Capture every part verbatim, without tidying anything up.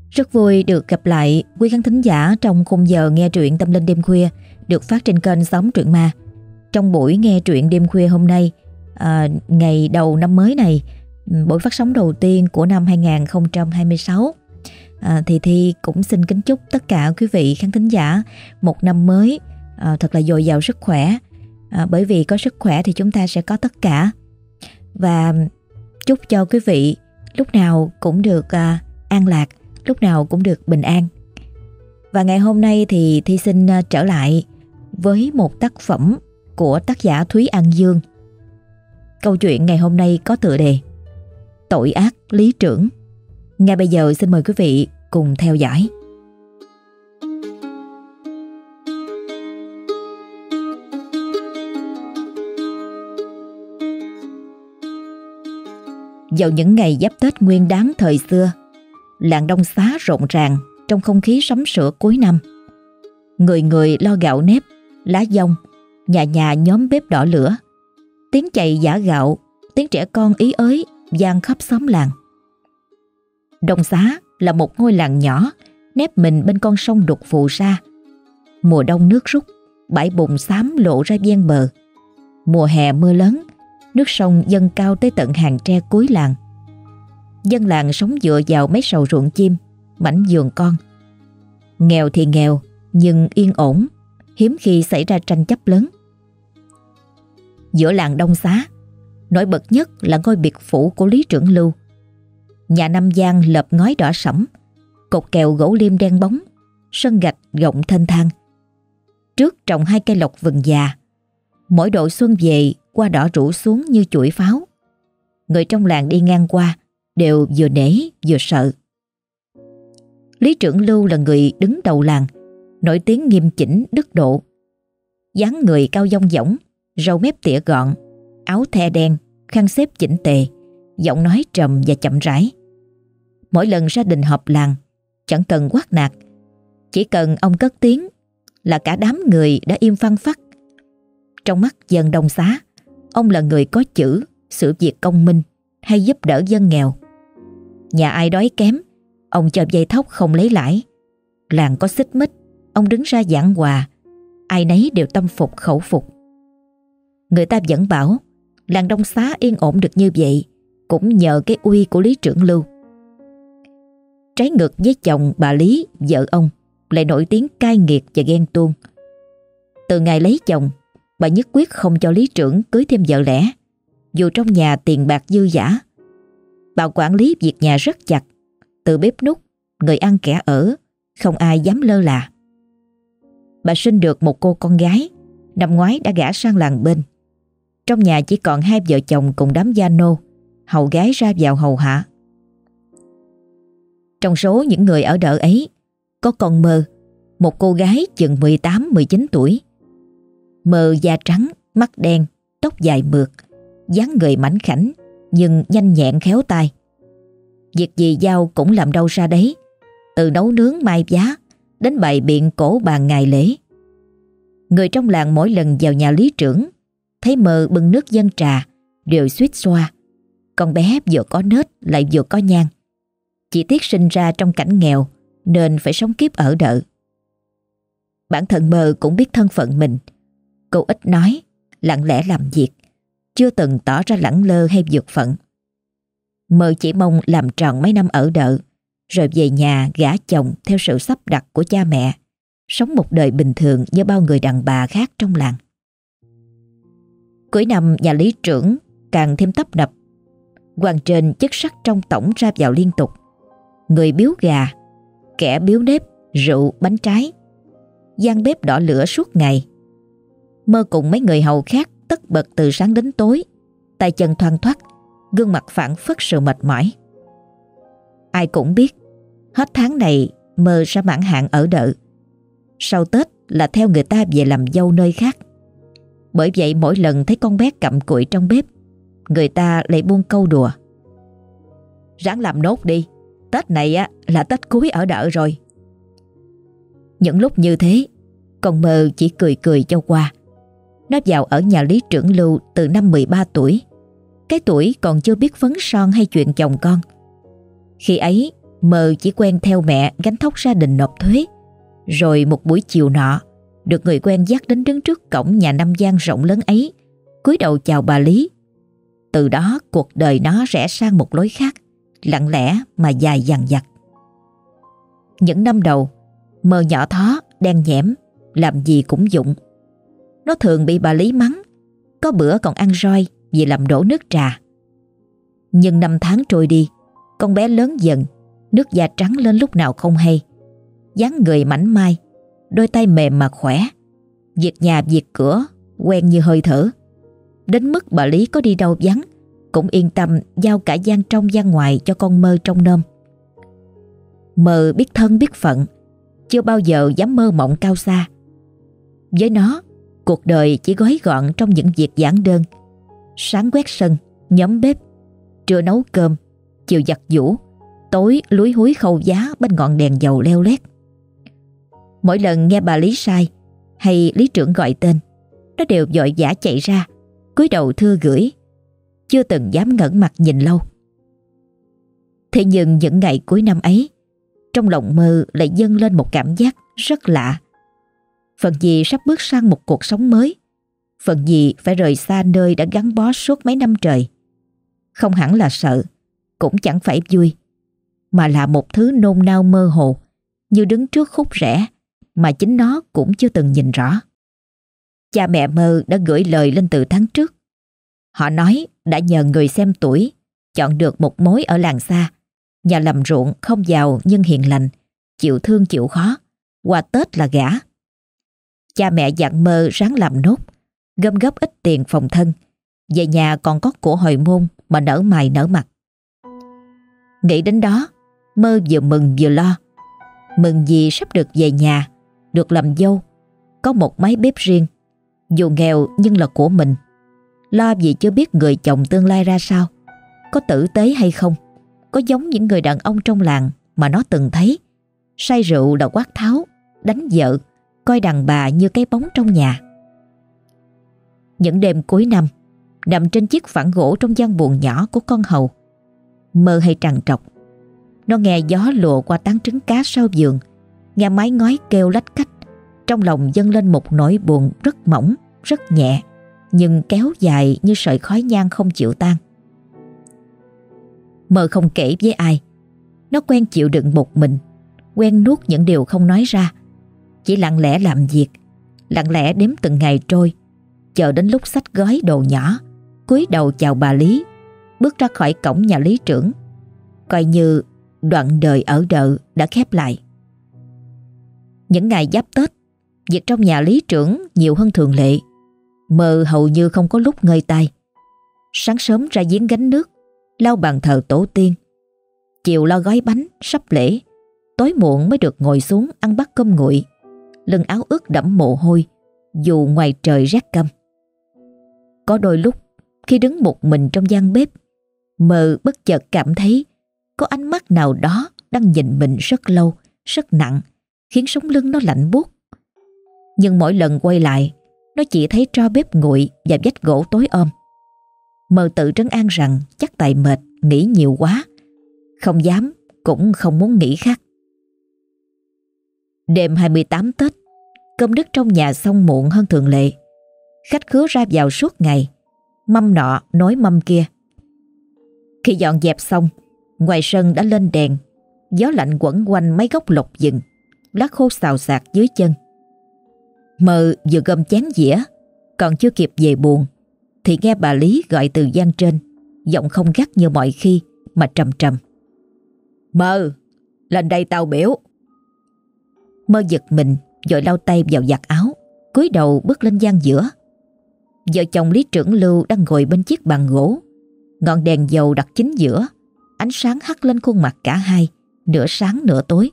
Rất vui được gặp lại quý khán thính giả trong khung giờ nghe truyện Tâm Linh Đêm Khuya được phát trên kênh Sống Truyện Ma. Trong buổi nghe truyện đêm khuya hôm nay, à, ngày đầu năm mới này, buổi phát sóng đầu tiên của năm hai không hai sáu, à, thì Thi cũng xin kính chúc tất cả quý vị khán thính giả một năm mới à, thật là dồi dào sức khỏe. À, bởi vì có sức khỏe thì chúng ta sẽ có tất cả. Và chúc cho quý vị lúc nào cũng được à, an lạc, lúc nào cũng được bình an. Và ngày hôm nay thì Thi xin trở lại với một tác phẩm của tác giả Thúy An Dương. Câu chuyện ngày hôm nay có tựa đề Tội ác lý trưởng. Ngay bây giờ xin mời quý vị cùng theo dõi. Vào những ngày giáp Tết Nguyên Đán thời xưa, làng Đông Xá rộn ràng trong không khí sắm sửa cuối năm. Người người lo gạo nếp, lá dong, nhà nhà nhóm bếp đỏ lửa. Tiếng chày giã gạo, tiếng trẻ con ý ới vang khắp xóm làng. Đông Xá là một ngôi làng nhỏ nép mình bên con sông đục phù sa. Mùa đông nước rút, bãi bùn xám lộ ra ven bờ. Mùa hè mưa lớn, nước sông dâng cao tới tận hàng tre cuối làng. Dân làng sống dựa vào mấy sầu ruộng chim, mảnh vườn con. Nghèo thì nghèo, nhưng yên ổn, hiếm khi xảy ra tranh chấp lớn. Giữa làng Đông Xá, nổi bật nhất là ngôi biệt phủ của Lý Trưởng Lưu. Nhà năm gian lợp ngói đỏ sẫm, cột kèo gỗ liêm đen bóng, sân gạch rộng thênh thang. Trước trồng hai cây lộc vừng già, mỗi độ xuân về hoa đỏ rủ xuống như chuỗi pháo. Người trong làng đi ngang qua đều vừa nể vừa sợ. Lý Trưởng Lưu là người đứng đầu làng, nổi tiếng nghiêm chỉnh đức độ. Dáng người cao dong dỏng, râu mép tỉa gọn, áo the đen, khăn xếp chỉnh tề, giọng nói trầm và chậm rãi. Mỗi lần ra đình họp làng, chẳng cần quát nạt, chỉ cần ông cất tiếng là cả đám người đã im phăng phắc. Trong mắt dân Đông Xá, ông là người có chữ, xử việc công minh, hay giúp đỡ dân nghèo. Nhà ai đói kém, ông cho dây thóc không lấy lãi. Làng có xích mích, ông đứng ra giảng hòa, ai nấy đều tâm phục khẩu phục. Người ta vẫn bảo làng Đông Xá yên ổn được như vậy cũng nhờ cái uy của Lý Trưởng Lưu. Trái ngược với chồng bà Lý, vợ ông lại nổi tiếng cay nghiệt và ghen tuông. Từ ngày lấy chồng, bà nhất quyết không cho Lý Trưởng cưới thêm vợ lẽ, dù trong nhà tiền bạc dư dả. Bà quản lý việc nhà rất chặt, từ bếp núc, người ăn kẻ ở, không ai dám lơ là. Bà sinh được một cô con gái, năm ngoái đã gả sang làng bên. Trong nhà chỉ còn hai vợ chồng cùng đám gia nô, hầu gái ra vào hầu hạ. Trong số những người ở đợ ấy, có con Mơ, một cô gái chừng mười tám mười chín tuổi. Mơ da trắng, mắt đen, tóc dài mượt, dáng người mảnh khảnh nhưng nhanh nhẹn khéo tay. Việc gì giao cũng làm đâu ra đấy, từ nấu nướng mai giá đến bày biện cổ bàn ngày lễ. Người trong làng mỗi lần vào nhà Lý Trưởng, thấy Mơ bưng nước dâng trà đều suýt xoa. Con bé vừa có nết lại vừa có nhang, chỉ tiếc sinh ra trong cảnh nghèo nên phải sống kiếp ở đợ. Bản thân Mơ cũng biết thân phận mình. Cô ít nói, lặng lẽ làm việc, chưa từng tỏ ra lẳng lơ hay vượt phận. Mơ chỉ mong làm tròn mấy năm ở đợ, rồi về nhà gả chồng theo sự sắp đặt của cha mẹ, sống một đời bình thường như bao người đàn bà khác trong làng. Cuối năm nhà Lý Trưởng càng thêm tấp nập. Quan trên chức sắc trong tổng ra vào liên tục. Người biếu gà, kẻ biếu nếp, rượu, bánh trái, gian bếp đỏ lửa suốt ngày. Mơ cùng mấy người hầu khác tất bật từ sáng đến tối, tay chân thoăn thoắt, gương mặt phảng phất sự mệt mỏi. Ai cũng biết hết tháng này Mơ sẽ mãn hạn ở đợ. Sau Tết là theo người ta về làm dâu nơi khác. Bởi vậy mỗi lần thấy con bé cặm cụi trong bếp, người ta lại buông câu đùa: ráng làm nốt đi, Tết này á là Tết cuối ở đợ rồi. Những lúc như thế, con Mơ chỉ cười cười cho qua. Nó vào ở nhà Lý Trưởng Lưu từ năm mười ba tuổi, cái tuổi còn chưa biết phấn son hay chuyện chồng con. Khi ấy Mơ chỉ quen theo mẹ gánh thóc gia đình nộp thuế. Rồi một buổi chiều nọ, được người quen dắt đến đứng trước cổng nhà năm gian rộng lớn ấy, cúi đầu chào bà Lý. Từ đó cuộc đời nó rẽ sang một lối khác, lặng lẽ mà dài dằng dặc. Những năm đầu, Mơ nhỏ thó, đen nhẽm, làm gì cũng dụng. Nó thường bị bà Lý mắng, có bữa còn ăn roi vì làm đổ nước trà. Nhưng năm tháng trôi đi, con bé lớn dần, nước da trắng lên lúc nào không hay. Dáng người mảnh mai, đôi tay mềm mà khỏe, việc nhà việc cửa quen như hơi thở. Đến mức bà Lý có đi đâu vắng cũng yên tâm giao cả gian trong gian ngoài cho con Mơ trông nom. Mơ biết thân biết phận, chưa bao giờ dám mơ mộng cao xa. Với nó, cuộc đời chỉ gói gọn trong những việc giản đơn: sáng quét sân, nhóm bếp, trưa nấu cơm, chiều giặt giũ, tối lúi húi khâu giá bên ngọn đèn dầu leo lét. Mỗi lần nghe bà Lý sai hay Lý trưởng gọi tên, nó đều vội vã chạy ra, cúi đầu thưa gửi, chưa từng dám ngẩng mặt nhìn lâu. Thế nhưng những ngày cuối năm ấy, trong lòng Mơ lại dâng lên một cảm giác rất lạ. Phần gì sắp bước sang một cuộc sống mới, phần gì phải rời xa nơi đã gắn bó suốt mấy năm trời. Không hẳn là sợ, cũng chẳng phải vui, mà là một thứ nôn nao mơ hồ, như đứng trước khúc rẽ mà chính nó cũng chưa từng nhìn rõ. Cha mẹ Mơ đã gửi lời lên từ tháng trước. Họ nói đã nhờ người xem tuổi chọn được một mối ở làng xa, nhà làm ruộng không giàu nhưng hiền lành, chịu thương chịu khó, qua Tết là gả. Cha mẹ dặn Mơ ráng làm nốt, gom góp ít tiền phòng thân, về nhà còn có của hồi môn mà nở mày nở mặt. Nghĩ đến đó, Mơ vừa mừng vừa lo. Mừng vì sắp được về nhà, được làm dâu, có một mái bếp riêng, dù nghèo nhưng là của mình. Lo vì chưa biết người chồng tương lai ra sao, có tử tế hay không, có giống những người đàn ông trong làng mà nó từng thấy, say rượu là quát tháo, đánh vợ, coi đàn bà như cái bóng trong nhà. Những đêm cuối năm, nằm trên chiếc phản gỗ trong gian buồng nhỏ của con hầu, Mơ hay trằn trọc. Nó nghe gió lùa qua tán trứng cá sau giường, nghe mái ngói kêu lách cách, trong lòng dâng lên một nỗi buồn rất mỏng, rất nhẹ, nhưng kéo dài như sợi khói nhang không chịu tan. Mơ không kể với ai. Nó quen chịu đựng một mình, quen nuốt những điều không nói ra, chỉ lặng lẽ làm việc, lặng lẽ đếm từng ngày trôi, chờ đến lúc xách gói đồ nhỏ, cúi đầu chào bà Lý, bước ra khỏi cổng nhà Lý trưởng, coi như đoạn đời ở đợ đã khép lại. Những ngày giáp Tết, việc trong nhà Lý trưởng nhiều hơn thường lệ. Mơ hầu như không có lúc ngơi tay. Sáng sớm ra giếng gánh nước, lau bàn thờ tổ tiên, chiều lo gói bánh sắp lễ, tối muộn mới được ngồi xuống ăn bát cơm nguội, lưng áo ướt đẫm mồ hôi dù ngoài trời rét căm. Có đôi lúc khi đứng một mình trong gian bếp, Mơ bất chợt cảm thấy có ánh mắt nào đó đang nhìn mình rất lâu, rất nặng, khiến sống lưng nó lạnh buốt. Nhưng mỗi lần quay lại, nó chỉ thấy tro bếp nguội và vách gỗ tối om. Mơ tự trấn an rằng chắc tại mệt, nghĩ nhiều quá, không dám cũng không muốn nghĩ khác. Đêm hai mươi tám Tết, cơm nước trong nhà xong muộn hơn thường lệ. Khách khứa ra vào suốt ngày, mâm nọ nối mâm kia. Khi dọn dẹp xong, ngoài sân đã lên đèn, gió lạnh quẩn quanh mấy gốc lộc vừng, lá khô xào xạc dưới chân. Mơ vừa gom chén dĩa, còn chưa kịp về buồng, thì nghe bà Lý gọi từ gian trên, giọng không gắt như mọi khi mà trầm trầm. Mơ, lên đây tao biểu. Mơ giật mình, vội lau tay vào giặt áo, cúi đầu bước lên gian giữa. Vợ chồng Lý trưởng Lưu đang ngồi bên chiếc bàn gỗ, ngọn đèn dầu đặt chính giữa, ánh sáng hắt lên khuôn mặt cả hai, nửa sáng nửa tối.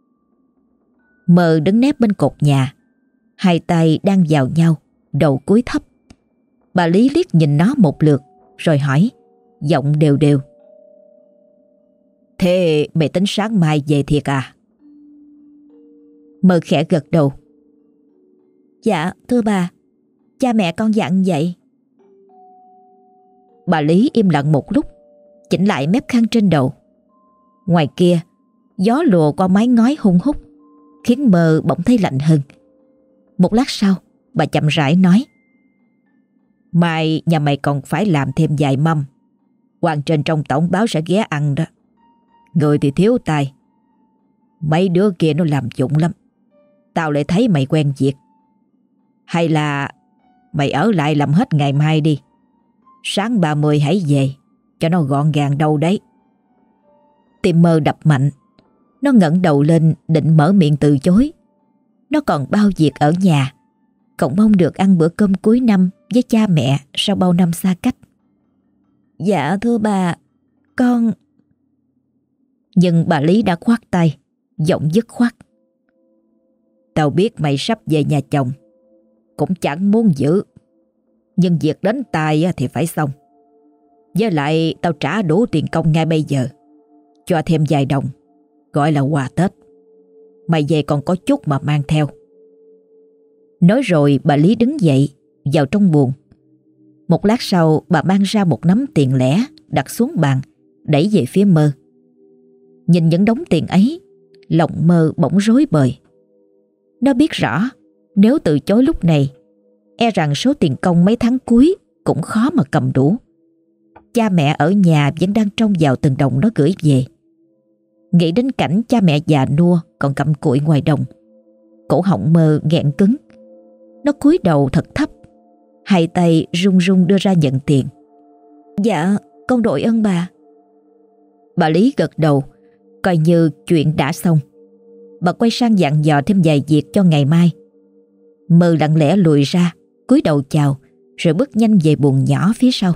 Mơ đứng nép bên cột nhà, hai tay đang vào nhau, đầu cúi thấp. Bà Lý liếc nhìn nó một lượt rồi hỏi, giọng đều đều. Thế mày tính sáng mai về thiệt à? Mơ khẽ gật đầu. Dạ thưa bà, cha mẹ con dặn vậy. Bà Lý im lặng một lúc, chỉnh lại mép khăn trên đầu. Ngoài kia, Gió lùa qua mái ngói hun hút, khiến Mơ bỗng thấy lạnh hơn. Một lát sau, bà chậm rãi nói: "Mai nhà mày còn phải làm thêm vài mâm. Quan trên trong tổng báo sẽ ghé ăn đó. Người thì thiếu tài, mấy đứa kia nó làm dụng lắm. Tao lại thấy mày quen việc. Hay là mày ở lại làm hết ngày mai đi. Sáng ba mươi hãy về, cho nó gọn gàng đâu đấy." Tim Mơ đập mạnh. Nó ngẩng đầu lên định mở miệng từ chối. Nó còn bao việc ở nhà, cậu mong được ăn bữa cơm cuối năm với cha mẹ sau bao năm xa cách. "Dạ thưa bà, con..." Nhưng bà Lý đã khoát tay, giọng dứt khoát: "Tao biết mày sắp về nhà chồng, cũng chẳng muốn giữ, nhưng việc đến tai thì phải xong. Với lại tao trả đủ tiền công ngay bây giờ, cho thêm vài đồng, gọi là quà Tết. Mày về còn có chút mà mang theo." Nói rồi bà Lý đứng dậy vào trong buồng. Một lát sau bà mang ra một nắm tiền lẻ, đặt xuống bàn, đẩy về phía Mơ. Nhìn những đống tiền ấy, lòng Mơ bỗng rối bời. Nó biết rõ nếu từ chối lúc này, e rằng số tiền công mấy tháng cuối cũng khó mà cầm đủ. Cha mẹ ở nhà vẫn đang trông vào từng đồng nó gửi về. Nghĩ đến cảnh cha mẹ già nua còn cặm cụi ngoài đồng, cổ họng Mơ nghẹn cứng. Nó cúi đầu thật thấp, hai tay run run đưa ra nhận tiền. "Dạ, con đội ơn bà." Bà Lý gật đầu, coi như chuyện đã xong. Bà quay sang dặn dò thêm vài việc cho ngày mai. Mơ lặng lẽ lùi ra, cúi đầu chào, rồi bước nhanh về buồng nhỏ phía sau.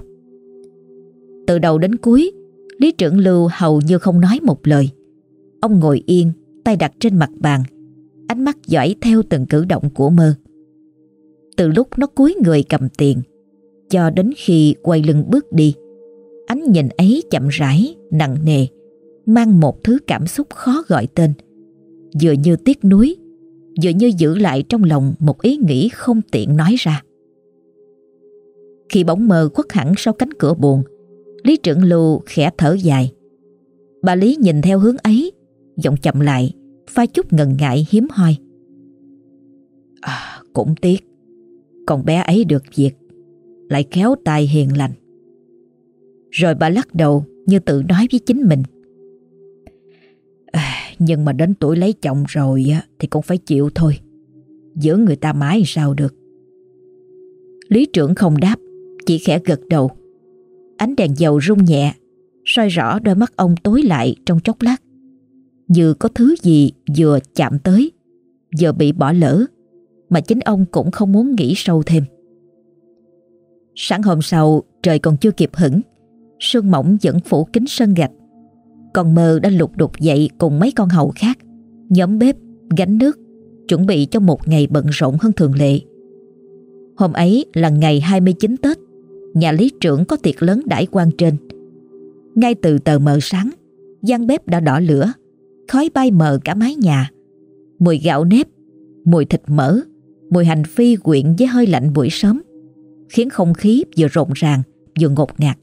Từ đầu đến cuối, Lý Trưởng Lưu hầu như không nói một lời. Ông ngồi yên, tay đặt trên mặt bàn, ánh mắt dõi theo từng cử động của Mơ. Từ lúc nó cúi người cầm tiền cho đến khi quay lưng bước đi, ánh nhìn ấy chậm rãi, nặng nề, mang một thứ cảm xúc khó gọi tên, vừa như tiếc nuối, vừa như giữ lại trong lòng một ý nghĩ không tiện nói ra. Khi bóng Mơ khuất hẳn sau cánh cửa buồng, Lý Trưởng Lưu khẽ thở dài. Bà Lý nhìn theo hướng ấy, giọng chậm lại, pha chút ngần ngại hiếm hoi: "À, cũng tiếc, con bé ấy được việc, lại khéo tay hiền lành." Rồi bà lắc đầu như tự nói với chính mình: à, "Nhưng mà đến tuổi lấy chồng rồi thì cũng phải chịu thôi, giữ người ta mãi sao được." Lý Trưởng không đáp, chỉ khẽ gật đầu. Ánh đèn dầu rung nhẹ, soi rõ đôi mắt ông tối lại trong chốc lát, như có thứ gì vừa chạm tới, vừa bị bỏ lỡ, mà chính ông cũng không muốn nghĩ sâu thêm. Sáng hôm sau, trời còn chưa kịp hửng, sương mỏng vẫn phủ kín sân gạch. Còn Mơ đã lục đục dậy cùng mấy con hầu khác, nhóm bếp, gánh nước, chuẩn bị cho một ngày bận rộn hơn thường lệ. Hôm ấy là ngày hai mươi chín Tết, nhà Lý Trưởng có tiệc lớn đãi quan trên. Ngay từ tờ mờ sáng, gian bếp đã đỏ lửa, khói bay mờ cả mái nhà. Mùi gạo nếp, mùi thịt mỡ, mùi hành phi quyện với hơi lạnh buổi sớm, khiến không khí vừa rộn ràng vừa ngột ngạt.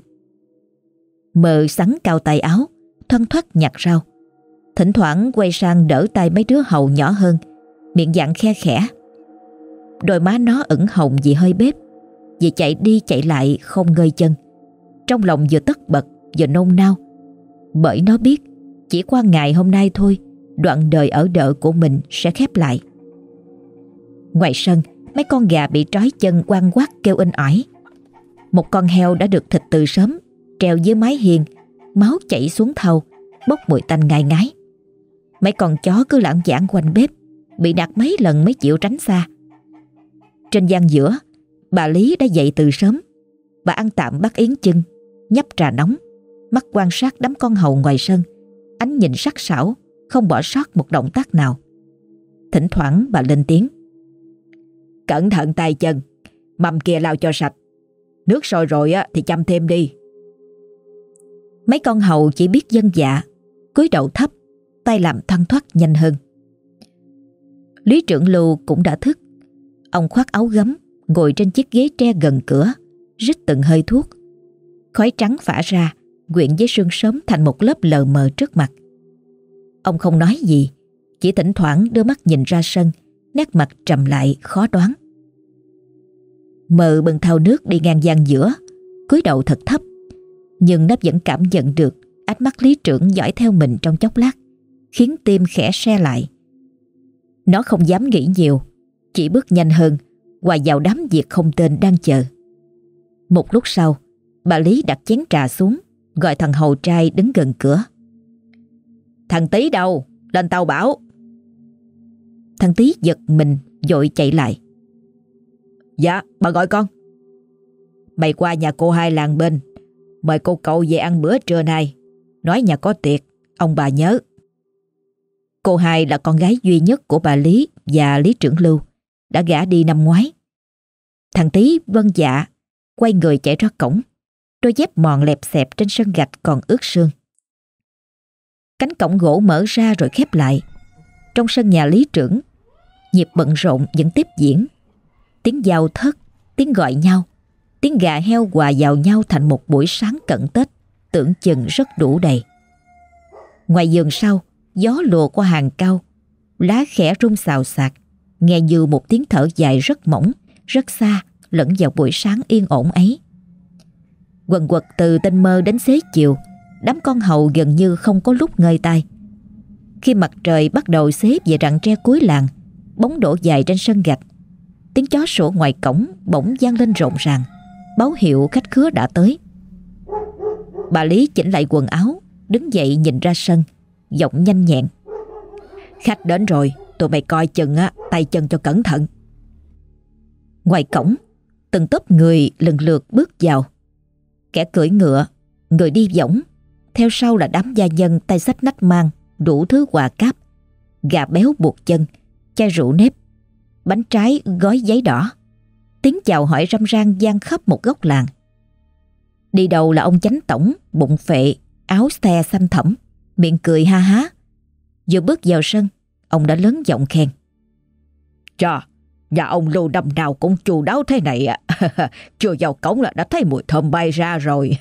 Mơ sắn cao tay áo, thoăn thoắt nhặt rau, thỉnh thoảng quay sang đỡ tay mấy đứa hầu nhỏ hơn, miệng dặn khe khẽ. Đôi má nó ửng hồng vì hơi bếp, vì chạy đi chạy lại không ngơi chân. Trong lòng vừa tất bật vừa nôn nao, bởi nó biết chỉ qua ngày hôm nay thôi, đoạn đời ở đợ của mình sẽ khép lại. Ngoài sân, mấy con gà bị trói chân quăng quắt kêu inh ỏi. Một con heo đã được thịt từ sớm, treo dưới mái hiên, máu chảy xuống thau, bốc mùi tanh ngai ngái. Mấy con chó cứ lãng vãng quanh bếp, bị đạp mấy lần mới chịu tránh xa. Trên gian giữa, bà Lý đã dậy từ sớm. Bà ăn tạm bát yến chưng, nhấp trà nóng, mắt quan sát đám con hầu ngoài sân, ánh nhìn sắc sảo, không bỏ sót một động tác nào. Thỉnh thoảng bà lên tiếng: "Cẩn thận tay chân, mâm kia lau cho sạch, nước sôi rồi thì chăm thêm đi." Mấy con hầu chỉ biết vâng dạ, cúi đầu thấp, tay làm thoăn thoắt nhanh hơn. Lý Trưởng Lưu cũng đã thức. Ông khoác áo gấm, ngồi trên chiếc ghế tre gần cửa, rít từng hơi thuốc. Khói trắng phả ra, quyện với sương sớm thành một lớp lờ mờ trước mặt. Ông không nói gì, chỉ thỉnh thoảng đưa mắt nhìn ra sân, nét mặt trầm lại khó đoán. Mờ bưng thau nước đi ngang gian giữa, cúi đầu thật thấp, nhưng nó vẫn cảm nhận được ánh mắt lý trưởng dõi theo mình trong chốc lát, khiến tim khẽ se lại. Nó không dám nghĩ nhiều, chỉ bước nhanh hơn, hòa vào đám việc không tên đang chờ. Một lúc sau, bà Lý đặt chén trà xuống, gọi thằng hầu trai đứng gần cửa. Thằng Tí đâu? Lên tao bảo. Thằng Tí giật mình vội chạy lại. Dạ, bà gọi con. Mày qua nhà cô hai làng bên, mời cô cậu về ăn bữa trưa nay. Nói nhà có tiệc, ông bà nhớ. Cô hai là con gái duy nhất của bà Lý và Lý Trưởng Lưu, đã gả đi năm ngoái. Thằng Tí vâng dạ, quay người chạy ra cổng, đôi dép mòn lẹp xẹp trên sân gạch còn ướt sương. Cánh cổng gỗ mở ra rồi khép lại. Trong sân nhà Lý Trưởng, nhịp bận rộn vẫn tiếp diễn. Tiếng giao thớt, tiếng gọi nhau, tiếng gà heo hòa vào nhau thành một buổi sáng cận Tết, tưởng chừng rất đủ đầy. Ngoài vườn sau, gió lùa qua hàng cao, lá khẽ rung xào xạc, nghe như một tiếng thở dài rất mỏng, rất xa, lẫn vào buổi sáng yên ổn ấy. Quần quật từ tinh mơ đến xế chiều, đám con hầu gần như không có lúc ngơi tay. Khi mặt trời bắt đầu xếp về rặng tre cuối làng, bóng đổ dài trên sân gạch, tiếng chó sủa ngoài cổng bỗng vang lên rộn ràng, báo hiệu khách khứa đã tới. Bà Lý chỉnh lại quần áo, đứng dậy nhìn ra sân, giọng nhanh nhẹn. Khách đến rồi, tụi mày coi chừng á, tay chân cho cẩn thận. Ngoài cổng, từng tốp người lần lượt bước vào. Kẻ cưỡi ngựa, người đi võng, theo sau là đám gia nhân tay xách nách mang đủ thứ quà cáp, gà béo buộc chân, chai rượu nếp, bánh trái gói giấy đỏ. Tiếng chào hỏi râm ran vang khắp một góc làng. Đi đầu là ông chánh tổng, bụng phệ, áo xe xanh thẫm, miệng cười ha há. Vừa bước vào sân, ông đã lớn giọng khen. Chà, nhà ông Lưu năm nào cũng chu đáo thế này ạ. À. Chưa vào cổng là đã thấy mùi thơm bay ra rồi.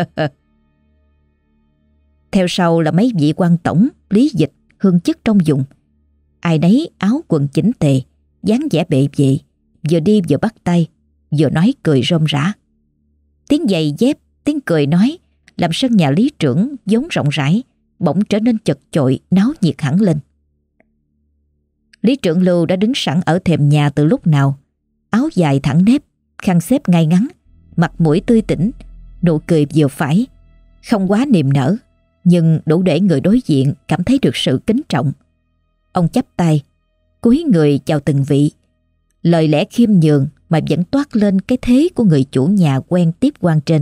Theo sau là mấy vị quan tổng, lý dịch, hương chức trong vùng. Ai nấy áo quần chỉnh tề, dáng vẻ bệ vệ, vừa đi vừa bắt tay, vừa nói cười rôm rã. Tiếng giày dép, tiếng cười nói làm sân nhà Lý Trưởng vốn rộng rãi bỗng trở nên chật chội, náo nhiệt hẳn lên. Lý Trưởng Lưu đã đứng sẵn ở thềm nhà từ lúc nào, áo dài thẳng nếp, khăn xếp ngay ngắn, mặt mũi tươi tỉnh, nụ cười vừa phải, không quá niềm nở, nhưng đủ để người đối diện cảm thấy được sự kính trọng. Ông chắp tay, cúi người chào từng vị, lời lẽ khiêm nhường mà vẫn toát lên cái thế của người chủ nhà quen tiếp quan trên.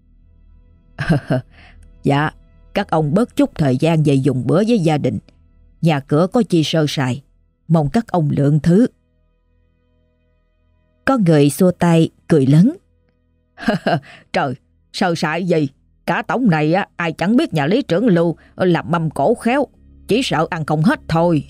Dạ, các ông bớt chút thời gian về dùng bữa với gia đình. Nhà cửa có chi sơ sài, mong các ông lượng thứ. Có người xua tay cười lớn. Trời, sơ sài gì? Cả tổng này á, ai chẳng biết nhà Lý Trưởng Lưu làm mâm cổ khéo, chỉ sợ ăn không hết thôi.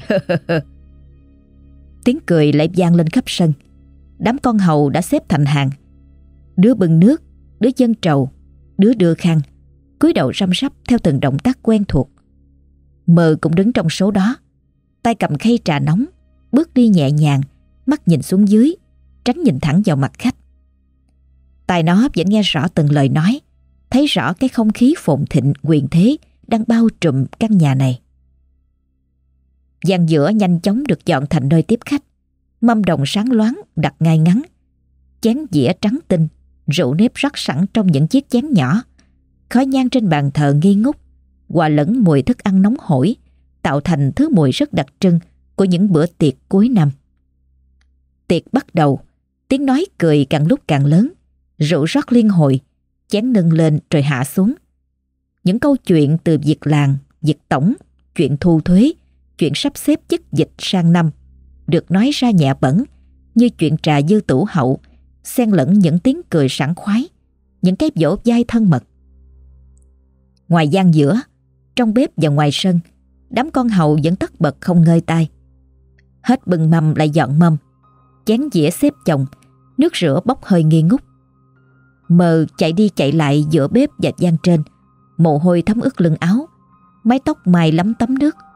Tiếng cười lại vang lên khắp sân. Đám con hầu đã xếp thành hàng, đứa bưng nước, đứa dâng trầu, đứa đưa khăn, cúi đầu răm rắp theo từng động tác quen thuộc. Mờ cũng đứng trong số đó, tay cầm khay trà nóng, bước đi nhẹ nhàng, mắt nhìn xuống dưới, tránh nhìn thẳng vào mặt khách. Tai nó vẫn nghe rõ từng lời nói, thấy rõ cái không khí phồn thịnh quyền thế đang bao trùm căn nhà này. Gian giữa nhanh chóng được dọn thành nơi tiếp khách, mâm đồng sáng loáng đặt ngay ngắn, chén dĩa trắng tinh, rượu nếp rắc sẵn trong những chiếc chén nhỏ, khói nhang trên bàn thờ nghi ngút, hòa lẫn mùi thức ăn nóng hổi, tạo thành thứ mùi rất đặc trưng của những bữa tiệc cuối năm. Tiệc bắt đầu, tiếng nói cười càng lúc càng lớn, rượu rót liên hồi, chén nâng lên rồi hạ xuống. Những câu chuyện từ việc làng, việc tổng, chuyện thu thuế, chuyện sắp xếp chức dịch sang năm được nói ra nhẹ bẫng như chuyện trà dư tủ hậu, xen lẫn những tiếng cười sảng khoái, những cái vỗ vai thân mật. Ngoài gian giữa, trong bếp và ngoài sân, đám con hầu vẫn tất bật không ngơi tay. Hết bưng mâm lại dọn mâm, chén dĩa xếp chồng, nước rửa bốc hơi nghi ngút. Mờ chạy đi chạy lại giữa bếp và gian trên, mồ hôi thấm ướt lưng áo, mái tóc mài lấm tấm nước,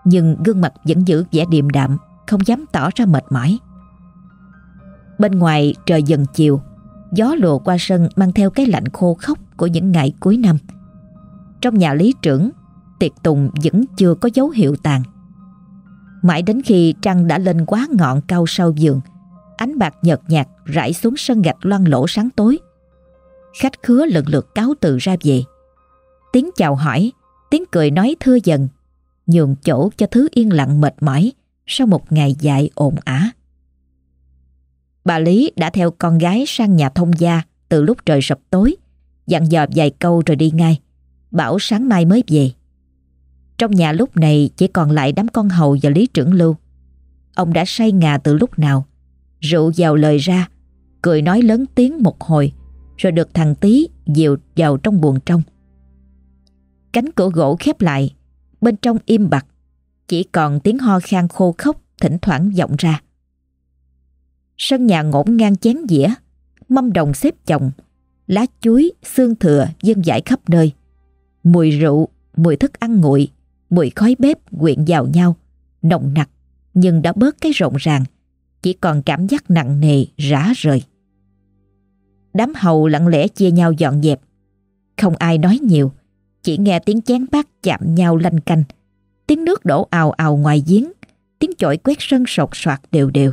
nhưng gương mặt vẫn giữ vẻ điềm đạm, không dám tỏ ra mệt mỏi. Bên ngoài trời dần chiều, gió lùa qua sân mang theo cái lạnh khô khốc của những ngày cuối năm. Trong nhà lý trưởng, tiệc tùng vẫn chưa có dấu hiệu tàn. Mãi đến khi trăng đã lên quá ngọn cao sau vườn, ánh bạc nhợt nhạt rải xuống sân gạch loang lổ sáng tối. Khách khứa lần lượt cáo từ ra về. Tiếng chào hỏi, tiếng cười nói thưa dần, nhường chỗ cho thứ yên lặng mệt mỏi sau một ngày dài ồn ả. Bà Lý đã theo con gái sang nhà thông gia từ lúc trời sập tối, dặn dò vài câu rồi đi ngay, bảo sáng mai mới về. Trong nhà lúc này chỉ còn lại đám con hầu và Lý Trưởng Lưu. Ông đã say ngà từ lúc nào, rượu vào lời ra, cười nói lớn tiếng một hồi, rồi được thằng Tý dìu vào trong buồng trong. Cánh cửa gỗ khép lại, bên trong im bặt, chỉ còn tiếng ho khan khô khốc thỉnh thoảng vọng ra. Sân nhà ngổn ngang chén dĩa, mâm đồng xếp chồng, lá chuối, xương thừa vương vãi khắp nơi. Mùi rượu, mùi thức ăn nguội, mùi khói bếp quyện vào nhau, nồng nặc nhưng đã bớt cái rộn ràng, chỉ còn cảm giác nặng nề rã rời. Đám hầu lặng lẽ chia nhau dọn dẹp, không ai nói nhiều, chỉ nghe tiếng chén bát chạm nhau lanh canh, tiếng nước đổ ào ào ngoài giếng, tiếng chổi quét sân sột soạt đều đều.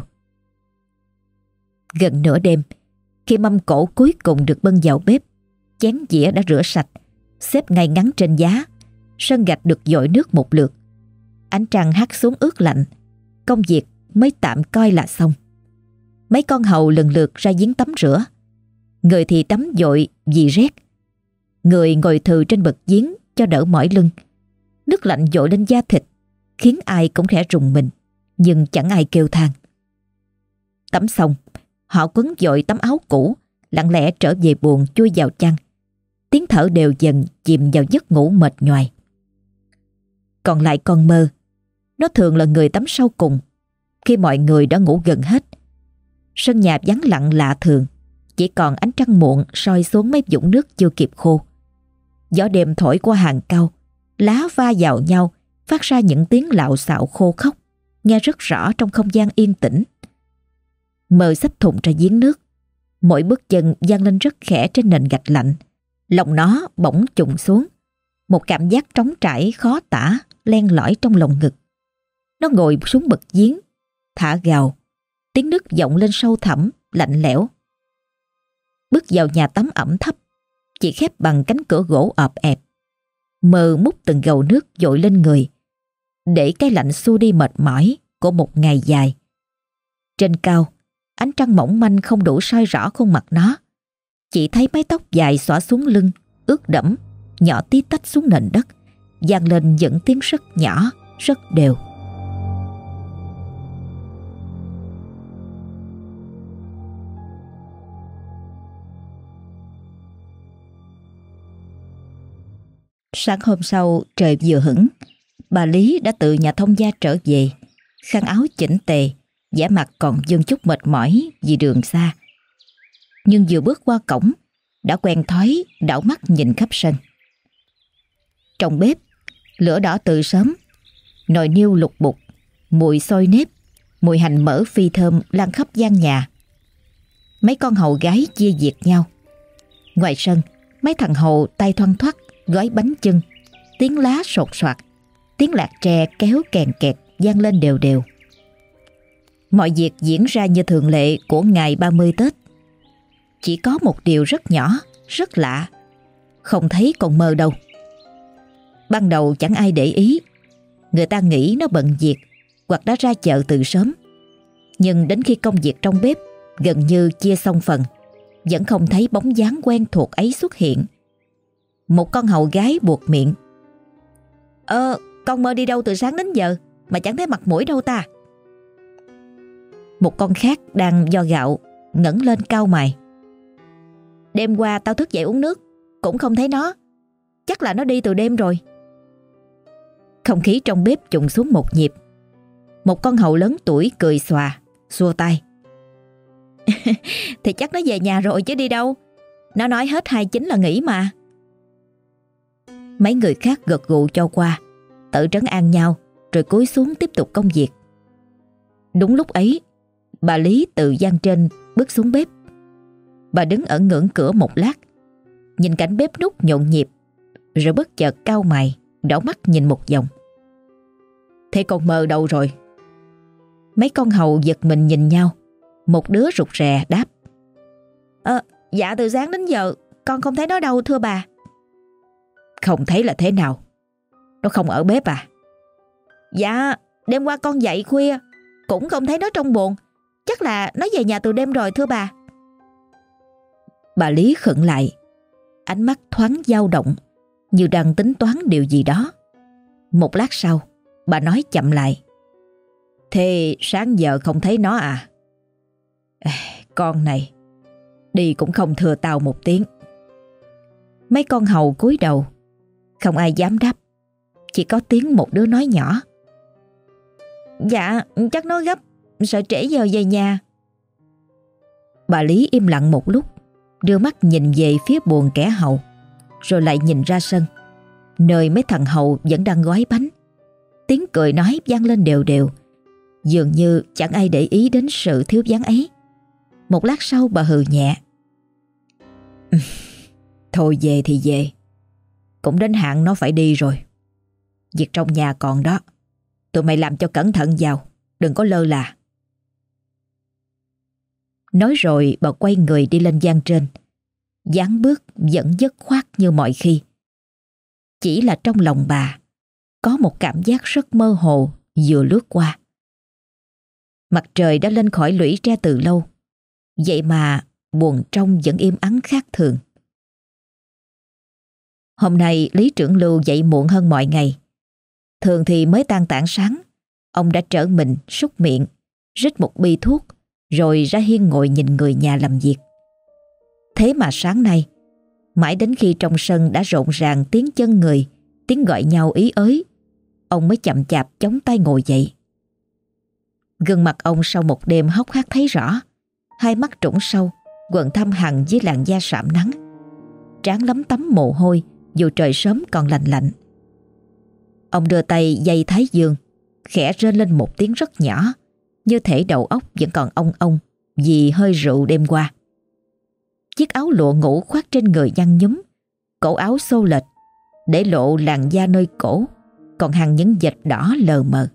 Gần nửa đêm, khi mâm cỗ cuối cùng được bưng vào bếp, chén dĩa đã rửa sạch, xếp ngay ngắn trên giá, sân gạch được dội nước một lượt. Ánh trăng hắt xuống ướt lạnh, công việc mới tạm coi là xong. Mấy con hầu lần lượt ra giếng tắm rửa, người thì tắm dội vì rét, người ngồi thừ trên bậc giếng cho đỡ mỏi lưng. Nước lạnh dội lên da thịt, khiến ai cũng khẽ rùng mình, nhưng chẳng ai kêu than. Tắm xong, họ quấn dội tấm áo cũ, lặng lẽ trở về buồng chui vào chăn. Tiếng thở đều dần chìm vào giấc ngủ mệt nhoài. Còn lại con Mơ, nó thường là người tắm sau cùng, khi mọi người đã ngủ gần hết. Sân nhà vắng lặng lạ thường, chỉ còn ánh trăng muộn soi xuống mấy vũng nước chưa kịp khô. Gió đêm thổi qua hàng cau, lá va vào nhau, phát ra những tiếng lạo xạo khô khốc, nghe rất rõ trong không gian yên tĩnh. Mơ xách thùng ra giếng nước, mỗi bước chân vang lên rất khẽ trên nền gạch lạnh. Lòng nó bỗng trùng xuống, một cảm giác trống trải khó tả len lỏi trong lồng ngực. Nó ngồi xuống bậc giếng, thả gào, tiếng nước vọng lên sâu thẳm, lạnh lẽo. Bước vào nhà tắm ẩm thấp, chỉ khép bằng cánh cửa gỗ ọp ẹp. Mơ múc từng gầu nước dội lên người, để cái lạnh xua đi mệt mỏi của một ngày dài. Trên cao, ánh trăng mỏng manh không đủ soi rõ khuôn mặt nó, chỉ thấy mái tóc dài xõa xuống lưng, ướt đẫm, nhỏ tí tách xuống nền đất, vang lên những tiếng rất nhỏ, rất đều. Sáng hôm sau trời vừa hửng, bà Lý đã từ nhà thông gia trở về, khăn áo chỉnh tề, vẻ mặt còn vương chút mệt mỏi vì đường xa. Nhưng vừa bước qua cổng, đã quen thói đảo mắt nhìn khắp sân. Trong bếp, lửa đỏ từ sớm, nồi niêu lục bục, mùi xôi nếp, mùi hành mỡ phi thơm lan khắp gian nhà. Mấy con hầu gái chia việc nhau. Ngoài sân, mấy thằng hầu tay thoăn thoắt gói bánh chưng, tiếng lá sột soạt, tiếng lạc tre kéo kèn kẹt vang lên đều đều. Mọi việc diễn ra như thường lệ của ngày ba mươi Tết. Chỉ có một điều rất nhỏ, rất lạ, không thấy con Mơ đâu. Ban đầu chẳng ai để ý, người ta nghĩ nó bận việc hoặc đã ra chợ từ sớm. Nhưng đến khi công việc trong bếp gần như chia xong phần, vẫn không thấy bóng dáng quen thuộc ấy xuất hiện. Một con hầu gái buột miệng: Ờ, con Mơ đi đâu từ sáng đến giờ mà chẳng thấy mặt mũi đâu ta? Một con khác đang vo gạo ngẩng lên cau mày: Đêm qua tao thức dậy uống nước cũng không thấy nó, chắc là nó đi từ đêm rồi. Không khí trong bếp trùng xuống một nhịp. Một con hầu lớn tuổi cười xòa, xua tay: Thì chắc nó về nhà rồi chứ đi đâu, nó nói hết hai chín là nghỉ mà. Mấy người khác gật gù cho qua, tự trấn an nhau rồi cúi xuống tiếp tục công việc. Đúng lúc ấy, bà Lý từ gian trên bước xuống bếp. Bà đứng ở ngưỡng cửa một lát, nhìn cảnh bếp núc nhộn nhịp, rồi bất chợt cau mày, đảo mắt nhìn một vòng. Thế con Mơ đâu rồi? Mấy con hầu giật mình nhìn nhau. Một đứa rụt rè đáp: Ờ, dạ từ sáng đến giờ con không thấy nó đâu thưa bà. Không thấy là thế nào? Nó không ở bếp à? Dạ, đêm qua con dậy khuya cũng không thấy nó trong buồng. Chắc là nó về nhà từ đêm rồi thưa bà. Bà Lý khựng lại, ánh mắt thoáng dao động, như đang tính toán điều gì đó. Một lát sau, bà nói chậm lại: Thế sáng giờ không thấy nó à? À, con này, đi cũng không thưa tao một tiếng. Mấy con hầu cúi đầu, không ai dám đáp. Chỉ có tiếng một đứa nói nhỏ: Dạ, chắc nó gấp, sợ trễ giờ về nhà. Bà Lý im lặng một lúc, đưa mắt nhìn về phía buồng kẻ hầu, rồi lại nhìn ra sân, nơi mấy thằng hầu vẫn đang gói bánh. Tiếng cười nói vang lên đều đều, dường như chẳng ai để ý đến sự thiếu vắng ấy. Một lát sau bà hừ nhẹ: Thôi về thì về, cũng đến hạn nó phải đi rồi. Việc trong nhà còn đó, tụi mày làm cho cẩn thận vào, đừng có lơ là. Nói rồi bà quay người đi lên gian trên, dáng bước vẫn dứt khoát như mọi khi. Chỉ là trong lòng bà có một cảm giác rất mơ hồ vừa lướt qua. Mặt trời đã lên khỏi lũy tre từ lâu, vậy mà buồng trong vẫn im ắng khác thường. Hôm nay Lý Trưởng Lưu dậy muộn hơn mọi ngày. Thường thì mới tan tảng sáng, ông đã trở mình súc miệng, rít một bi thuốc, rồi ra hiên ngồi nhìn người nhà làm việc. Thế mà sáng nay, mãi đến khi trong sân đã rộn ràng tiếng chân người, tiếng gọi nhau ý ới, ông mới chậm chạp chống tay ngồi dậy. Gương mặt ông sau một đêm hốc hác thấy rõ, hai mắt trũng sâu, quầng thâm hằn dưới làn da sạm nắng, trán lấm tấm mồ hôi dù trời sớm còn lạnh lạnh. Ông đưa tay giây thái dương, khẽ rên lên một tiếng rất nhỏ, như thể đầu óc vẫn còn ong ong vì hơi rượu đêm qua. Chiếc áo lụa ngủ khoác trên người nhăn nhúm, cổ áo xô lệch, để lộ làn da nơi cổ còn hằn những vệt đỏ lờ mờ.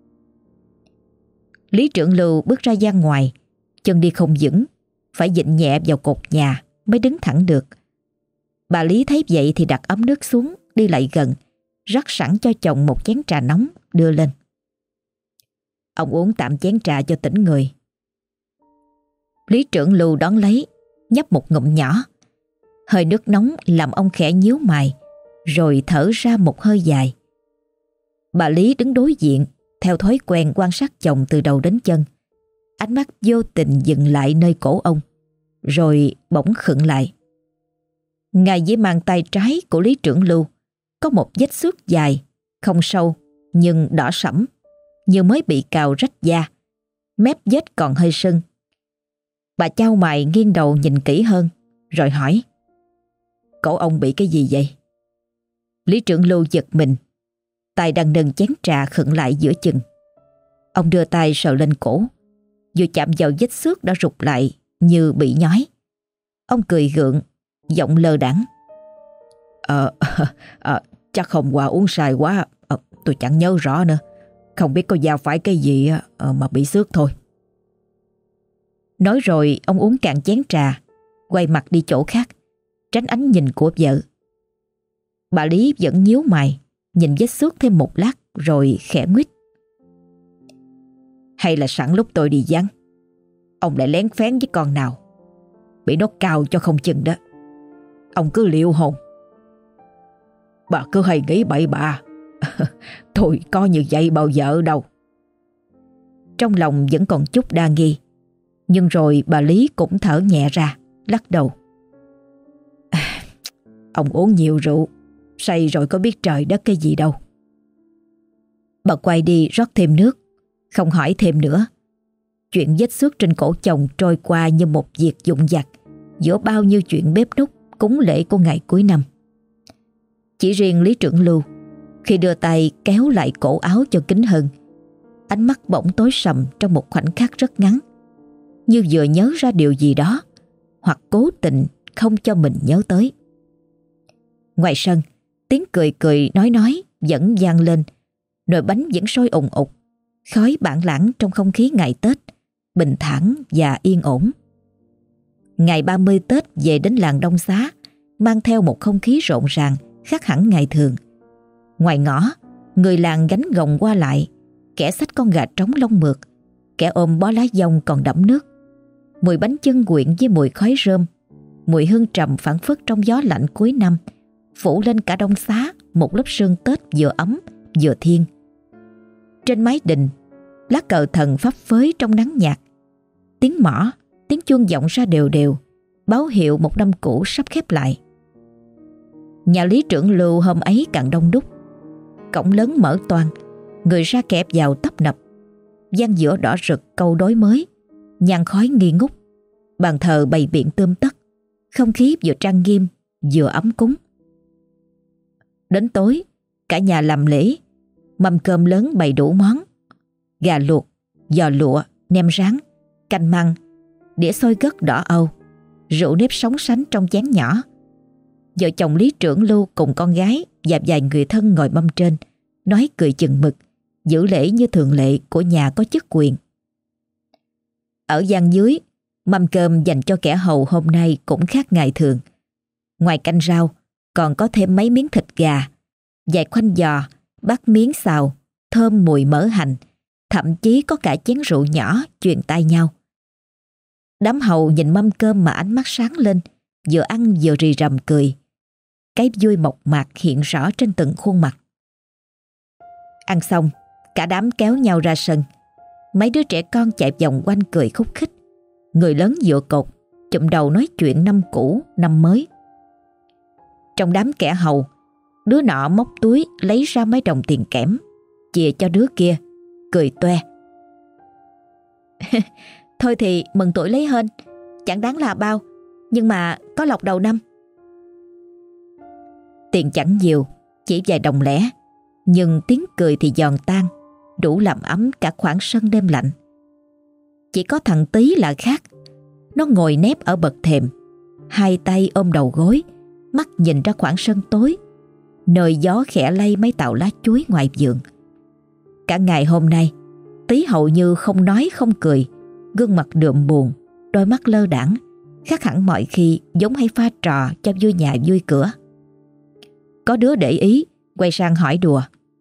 Lý Trưởng Lưu bước ra gian ngoài, chân đi không vững, phải dịnh nhẹ vào cột nhà mới đứng thẳng được. Bà Lý thấy vậy thì đặt ấm nước xuống, đi lại gần, rắc sẵn cho chồng một chén trà nóng đưa lên. Ông uống tạm chén trà cho tỉnh người. Lý Trưởng Lưu đón lấy, nhấp một ngụm nhỏ. Hơi nước nóng làm ông khẽ nhíu mày, rồi thở ra một hơi dài. Bà Lý đứng đối diện, theo thói quen quan sát chồng từ đầu đến chân. Ánh mắt vô tình dừng lại nơi cổ ông, rồi bỗng khựng lại. Ngay dưới mang tay trái của Lý Trưởng Lưu có một vết xước dài, không sâu nhưng đỏ sẫm, như mới bị cào rách da. Mép vết còn hơi sưng. Bà chau mày nghiêng đầu nhìn kỹ hơn, rồi hỏi: Cổ ông bị cái gì vậy? Lý Trưởng Lưu giật mình, tay đang nâng chén trà khựng lại giữa chừng. Ông đưa tay sờ lên cổ, vừa chạm vào vết xước đã rụt lại như bị nhói. Ông cười gượng, giọng lơ đãng: Ờ, à, chắc hôm qua uống sai quá, à, tôi chẳng nhớ rõ nữa. Không biết có giao phải cái gì à, mà bị xước thôi. Nói rồi ông uống cạn chén trà, quay mặt đi chỗ khác, tránh ánh nhìn của vợ. Bà Lý vẫn nhíu mày, nhìn vết xước thêm một lát rồi khẽ nguýt: Hay là sẵn lúc tôi đi vắng, ông lại lén phén với con nào, bị nó cào cho không chừng đó. Ông cứ liệu hồn. Bà cứ hay nghĩ bậy bạ. Tôi có như vậy bao giờ đâu. Trong lòng vẫn còn chút đa nghi, nhưng rồi bà Lý cũng thở nhẹ ra, lắc đầu: à, Ông uống nhiều rượu, say rồi có biết trời đất cái gì đâu. Bà quay đi rót thêm nước, không hỏi thêm nữa. Chuyện vết xước trên cổ chồng trôi qua như một việc vụn vặt giữa bao nhiêu chuyện bếp núc cúng lễ của ngày cuối năm. Chỉ riêng Lý Trưởng Lưu Khi đưa tay kéo lại cổ áo cho kín hơn, ánh mắt bỗng tối sầm trong một khoảnh khắc rất ngắn, như vừa nhớ ra điều gì đó, hoặc cố tình không cho mình nhớ tới. Ngoài sân, tiếng cười cười nói nói vẫn vang lên, nồi bánh vẫn sôi ùng ục, khói bản lãng trong không khí ngày Tết, bình thản và yên ổn. Ngày ba mươi Tết về đến làng Đông Xá, mang theo một không khí rộn ràng khác hẳn ngày thường. Ngoài ngõ, người làng gánh gồng qua lại, kẻ xách con gà trống lông mượt, kẻ ôm bó lá dong còn đẫm nước. Mùi bánh chưng quyện với mùi khói rơm, mùi hương trầm phảng phất trong gió lạnh cuối năm, phủ lên cả Đông Xá một lớp sương Tết vừa ấm vừa thiêng. Trên mái đình, lá cờ thần phấp phới trong nắng nhạt. Tiếng mõ, tiếng chuông vọng ra đều đều, báo hiệu một năm cũ sắp khép lại. Nhà Lý Trưởng Lưu hôm ấy càng đông đúc. Cổng lớn mở toang, người ra kẹp vào tấp nập. Gian giữa đỏ rực câu đối mới, nhang khói nghi ngút. Bàn thờ bày biện tươm tất, không khí vừa trang nghiêm vừa ấm cúng. Đến tối, cả nhà làm lễ. Mâm cơm lớn bày đủ món: gà luộc, giò lụa, nem rán, canh măng, đĩa xôi gấc đỏ âu, rượu nếp sống sánh trong chén nhỏ. Vợ chồng Lý Trưởng Lưu cùng con gái và vài người thân ngồi mâm trên, nói cười chừng mực, giữ lễ như thường lệ của nhà có chức quyền. Ở gian dưới, mâm cơm dành cho kẻ hầu hôm nay cũng khác ngày thường. Ngoài canh rau, còn có thêm mấy miếng thịt gà, vài khoanh giò, bát miếng xào, thơm mùi mỡ hành, thậm chí có cả chén rượu nhỏ truyền tay nhau. Đám hầu nhìn mâm cơm mà ánh mắt sáng lên, vừa ăn vừa rì rầm cười. Cái vui mộc mạc hiện rõ trên từng khuôn mặt. Ăn xong, cả đám kéo nhau ra sân. Mấy đứa trẻ con chạy vòng quanh cười khúc khích. Người lớn dựa cột, chụm đầu nói chuyện năm cũ, năm mới. Trong đám kẻ hầu, đứa nọ móc túi lấy ra mấy đồng tiền kẽm, chìa cho đứa kia, cười toe. Thôi thì mừng tuổi lấy hên, chẳng đáng là bao, nhưng mà có lộc đầu năm. Tiền chẳng nhiều, chỉ vài đồng lẻ, nhưng tiếng cười thì giòn tan, đủ làm ấm cả khoảng sân đêm lạnh. Chỉ có thằng Tí là khác. Nó ngồi nép ở bậc thềm, hai tay ôm đầu gối, mắt nhìn ra khoảng sân tối, nơi gió khẽ lay mấy tàu lá chuối ngoài vườn. Cả ngày hôm nay, Tí hầu như không nói không cười, gương mặt đượm buồn, đôi mắt lơ đãng, khác hẳn mọi khi, giống hay pha trò cho vui nhà vui cửa. Có đứa để ý, quay sang hỏi đùa: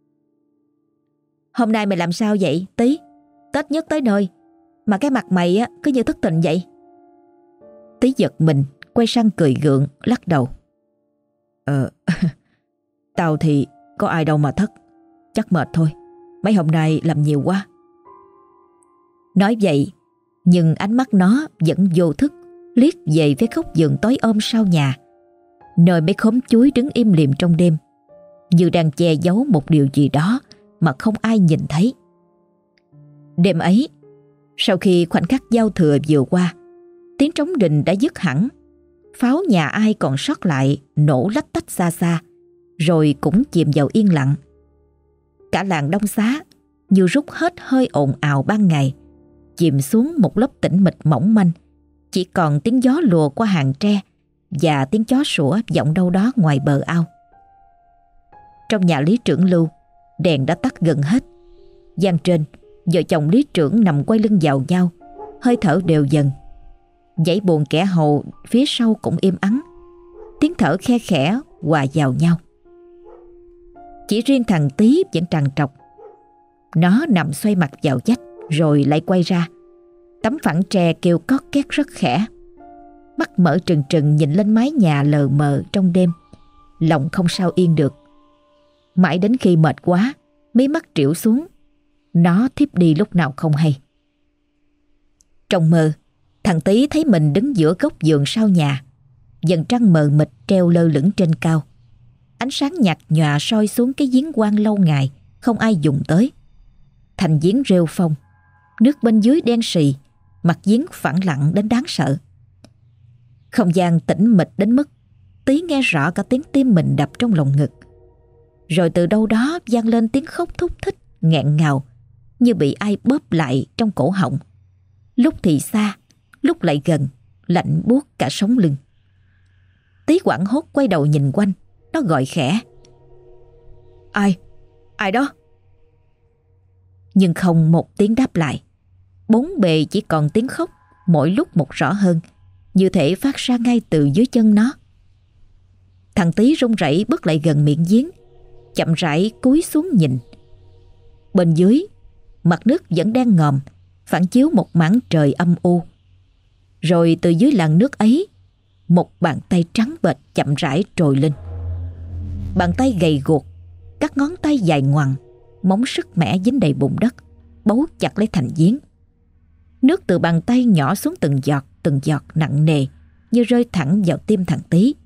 Hôm nay mày làm sao vậy Tí? Tết nhất tới nơi mà cái mặt mày á cứ như thất tình vậy. Tí giật mình, quay sang cười gượng, lắc đầu: Ờ, tao thì có ai đâu mà thất, chắc mệt thôi, mấy hôm nay làm nhiều quá. Nói vậy, nhưng ánh mắt nó vẫn vô thức liếc về phía góc vườn tối ôm sau nhà, nơi mấy khóm chuối đứng im lìm trong đêm, như đang che giấu một điều gì đó mà không ai nhìn thấy. Đêm ấy, sau khi khoảnh khắc giao thừa vừa qua, tiếng trống đình đã dứt hẳn. Pháo nhà ai còn sót lại nổ lách tách xa xa, rồi cũng chìm vào yên lặng. Cả làng Đông Xá như rút hết hơi ồn ào ban ngày, chìm xuống một lớp tĩnh mịch mỏng manh. Chỉ còn tiếng gió lùa qua hàng tre và tiếng chó sủa vọng đâu đó ngoài bờ ao. Trong nhà Lý Trưởng Lưu, đèn đã tắt gần hết. Gian trên, vợ chồng Lý Trưởng nằm quay lưng vào nhau, hơi thở đều dần. Dãy buồn kẻ hầu phía sau cũng im ắng, tiếng thở khe khẽ hòa vào nhau. Chỉ riêng thằng Tí vẫn trằn trọc. Nó nằm xoay mặt vào vách rồi lại quay ra. Tấm phẳng tre kêu cót két rất khẽ. Mắt mở trừng trừng nhìn lên mái nhà lờ mờ trong đêm, lòng không sao yên được. Mãi đến khi mệt quá, mí mắt trĩu xuống, nó thiếp đi lúc nào không hay. Trong mơ, thằng Tí thấy mình đứng giữa góc vườn sau nhà. Dần trăng mờ mịt treo lơ lửng trên cao. Ánh sáng nhạt nhòa soi xuống cái giếng khoan lâu ngày không ai dùng tới. Thành giếng rêu phong, nước bên dưới đen sì, mặt giếng phẳng lặng đến đáng sợ. Không gian tĩnh mịch đến mức Tí nghe rõ cả tiếng tim mình đập trong lòng ngực. Rồi từ đâu đó vang lên tiếng khóc thúc thích nghẹn ngào, như bị ai bóp lại trong cổ họng. Lúc thì xa, lúc lại gần, lạnh buốt cả sống lưng. Tí hoảng hốt quay đầu nhìn quanh, nó gọi khẽ: Ai? Ai đó? Nhưng không một tiếng đáp lại. Bốn bề chỉ còn tiếng khóc, mỗi lúc một rõ hơn, như thể phát ra ngay từ dưới chân nó. Thằng Tí run rẩy bước lại gần miệng giếng, chậm rãi cúi xuống nhìn. Bên dưới, mặt nước vẫn đang ngòm, phản chiếu một mảng trời âm u. Rồi từ dưới làn nước ấy, một bàn tay trắng bệch chậm rãi trồi lên. Bàn tay gầy guộc, các ngón tay dài ngoằng, móng sức mẻ dính đầy bùn đất, bấu chặt lấy thành giếng. Nước từ bàn tay nhỏ xuống từng giọt, từng giọt nặng nề, như rơi thẳng vào tim thằng Tí.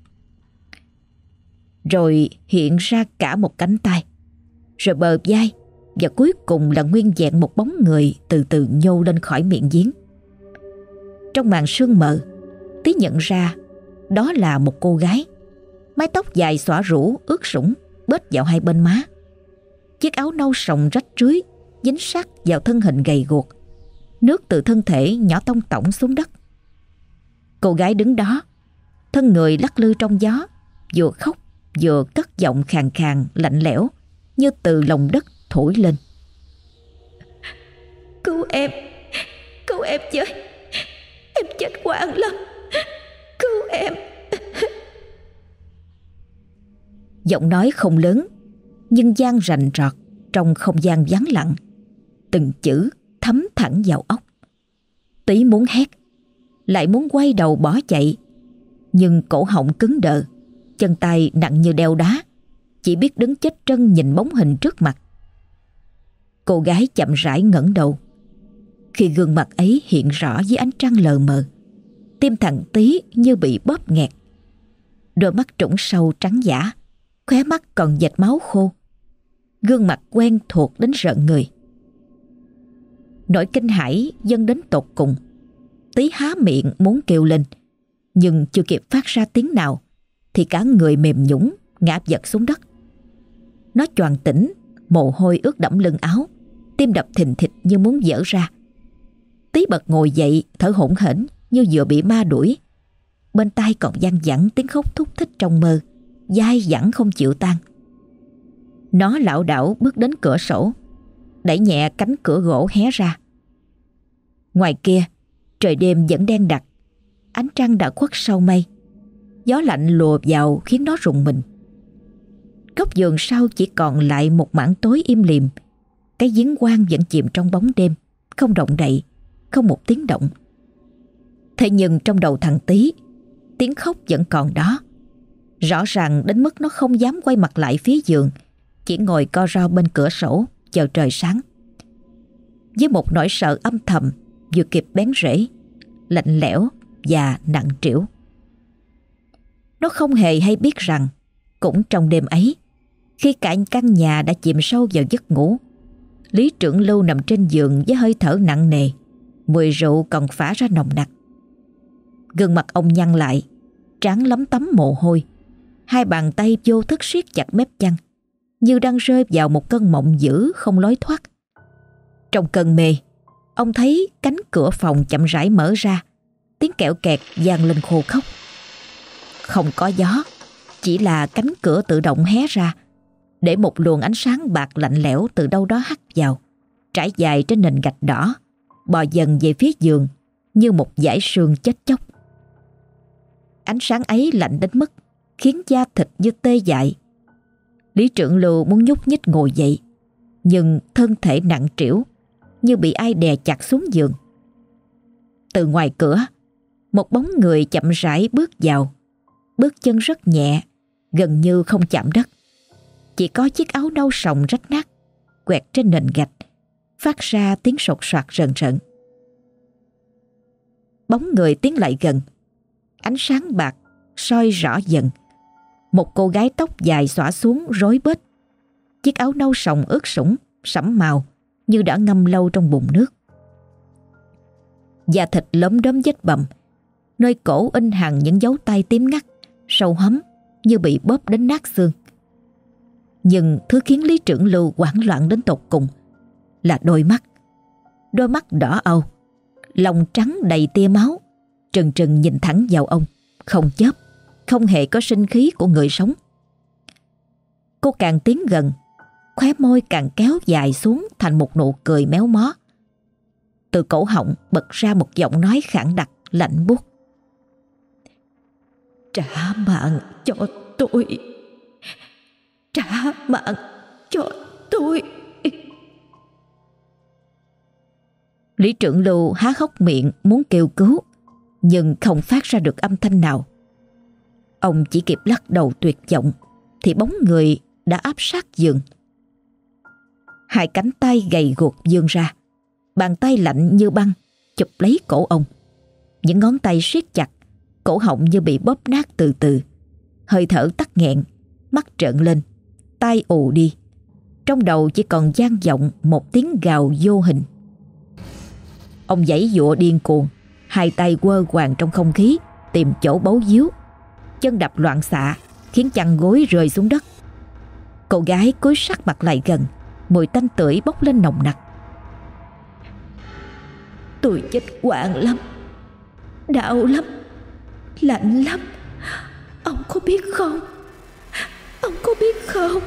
Rồi hiện ra cả một cánh tay, rồi bờ vai, và cuối cùng là nguyên vẹn một bóng người từ từ nhô lên khỏi miệng giếng. Trong màn sương mờ, Tí nhận ra đó là một cô gái. Mái tóc dài xõa rũ ướt sũng bết vào hai bên má. Chiếc áo nâu sòng rách rưới dính sát vào thân hình gầy guộc. Nước từ thân thể nhỏ tông tổng xuống đất. Cô gái đứng đó, thân người lắc lư trong gió, vừa khóc vừa cất giọng khàn khàn lạnh lẽo, như từ lòng đất thổi lên: Cứu em, cứu em với, em chết hoảng lắm, cứu em. Giọng nói không lớn, nhưng vang rành rọt trong không gian vắng lặng. Từng chữ thấm thẳng vào óc. Tí muốn hét, lại muốn quay đầu bỏ chạy, nhưng cổ họng cứng đờ, chân tay nặng như đeo đá, chỉ biết đứng chết trân nhìn bóng hình trước mặt. Cô gái chậm rãi ngẩng đầu. Khi gương mặt ấy hiện rõ dưới ánh trăng lờ mờ, tim thằng Tí như bị bóp nghẹt. Đôi mắt trũng sâu trắng dã, khóe mắt còn vệt máu khô. Gương mặt quen thuộc đến rợn người. Nỗi kinh hãi dâng đến tột cùng. Tí há miệng muốn kêu lên, nhưng chưa kịp phát ra tiếng nào thì cả người mềm nhũn ngã vật xuống đất. Nó choàng tỉnh, mồ hôi ướt đẫm lưng áo, tim đập thình thịch như muốn vỡ ra. Tí bật ngồi dậy, thở hổn hển như vừa bị ma đuổi. Bên tai còn văng vẳng tiếng khóc thúc thích trong mơ, dai dẳng không chịu tan. Nó lảo đảo bước đến cửa sổ, đẩy nhẹ cánh cửa gỗ hé ra. Ngoài kia, trời đêm vẫn đen đặc, ánh trăng đã khuất sau mây. Gió lạnh lùa vào khiến nó rùng mình. Góc vườn sau chỉ còn lại một mảng tối im lìm. Cái giếng hoang vẫn chìm trong bóng đêm, không động đậy, không một tiếng động. Thế nhưng trong đầu thằng Tí, tiếng khóc vẫn còn đó. Rõ ràng đến mức nó không dám quay mặt lại phía giường, chỉ ngồi co ro bên cửa sổ chờ trời sáng. Với một nỗi sợ âm thầm vừa kịp bén rễ, lạnh lẽo và nặng trĩu. Nó không hề hay biết rằng cũng trong đêm ấy, khi cả căn nhà đã chìm sâu vào giấc ngủ, Lý Trưởng Lưu nằm trên giường với hơi thở nặng nề, mùi rượu còn phả ra nồng nặc. Gương mặt ông nhăn lại, trán lấm tấm mồ hôi, hai bàn tay vô thức siết chặt mép chăn, như đang rơi vào một cơn mộng dữ không lối thoát. Trong cơn mê, ông thấy cánh cửa phòng chậm rãi mở ra, tiếng kẹo kẹt vang lên khô khốc. Không có gió, chỉ là cánh cửa tự động hé ra, để một luồng ánh sáng bạc lạnh lẽo từ đâu đó hắt vào, trải dài trên nền gạch đỏ, bò dần về phía giường như một dải sương chết chóc. Ánh sáng ấy lạnh đến mức khiến da thịt như tê dại. Lý Trưởng Lưu muốn nhúc nhích ngồi dậy, nhưng thân thể nặng trĩu như bị ai đè chặt xuống giường. Từ ngoài cửa, một bóng người chậm rãi bước vào, bước chân rất nhẹ, gần như không chạm đất. Chỉ có chiếc áo nâu sòng rách nát quẹt trên nền gạch, phát ra tiếng sột soạt rần rợn. Bóng người tiến lại gần, ánh sáng bạc soi rõ dần. Một cô gái tóc dài xõa xuống rối bết, chiếc áo nâu sòng ướt sũng sẫm màu như đã ngâm lâu trong bùn nước. Da thịt lốm đốm vết bầm, nơi cổ in hằn những dấu tay tím ngắt, sâu hấm như bị bóp đến nát xương. Nhưng thứ khiến Lý Trưởng Lưu hoảng loạn đến tột cùng là đôi mắt. Đôi mắt đỏ au, lòng trắng đầy tia máu, trừng trừng nhìn thẳng vào ông, không chớp, không hề có sinh khí của người sống. Cô càng tiến gần, khóe môi càng kéo dài xuống thành một nụ cười méo mó. Từ cổ họng bật ra một giọng nói khản đặc, lạnh buốt. Trả mạng cho tôi. Trả mạng cho tôi. Lý Trưởng Lưu há hốc miệng muốn kêu cứu, nhưng không phát ra được âm thanh nào. Ông chỉ kịp lắc đầu tuyệt vọng thì bóng người đã áp sát giường. Hai cánh tay gầy guộc vươn ra, bàn tay lạnh như băng chụp lấy cổ ông. Những ngón tay siết chặt, cổ họng như bị bóp nát từ từ. Hơi thở tắc nghẹn, mắt trợn lên, tai ù đi. Trong đầu chỉ còn vang vọng một tiếng gào vô hình. Ông giãy giụa điên cuồng, hai tay quơ quàng trong không khí tìm chỗ bấu víu. Chân đạp loạn xạ khiến chăn gối rơi xuống đất. Cô gái cúi sát mặt lại gần, mùi tanh tưởi bốc lên nồng nặc. Tôi chết hoảng lắm, đau lắm, lạnh lắm. Ông có biết không? Ông có biết không?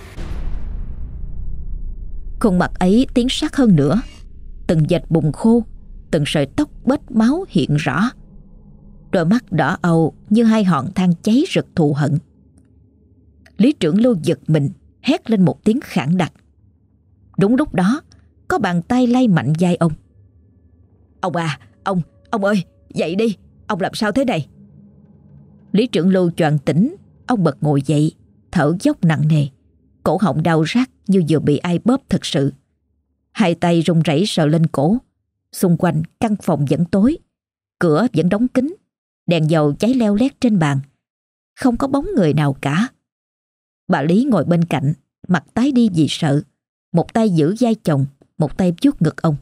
Khuôn mặt ấy tiến sát hơn nữa. Từng vệt bùn khô, từng sợi tóc bết máu hiện rõ. Đôi mắt đỏ âu như hai hòn than cháy rực thù hận. Lý Trưởng Lưu giật mình, hét lên một tiếng khản đặc. Đúng lúc đó, có bàn tay lay mạnh vai ông. Ông à, ông, ông ơi, dậy đi, ông làm sao thế này? Lý Trưởng Lưu choàng tỉnh, ông bật ngồi dậy, thở dốc nặng nề, cổ họng đau rát như vừa bị ai bóp thật sự. Hai tay run rẩy sờ lên cổ. Xung quanh căn phòng vẫn tối, cửa vẫn đóng kín, đèn dầu cháy leo lét trên bàn. Không có bóng người nào cả. Bà Lý ngồi bên cạnh, mặt tái đi vì sợ, một tay giữ vai chồng, một tay vuốt ngực ông.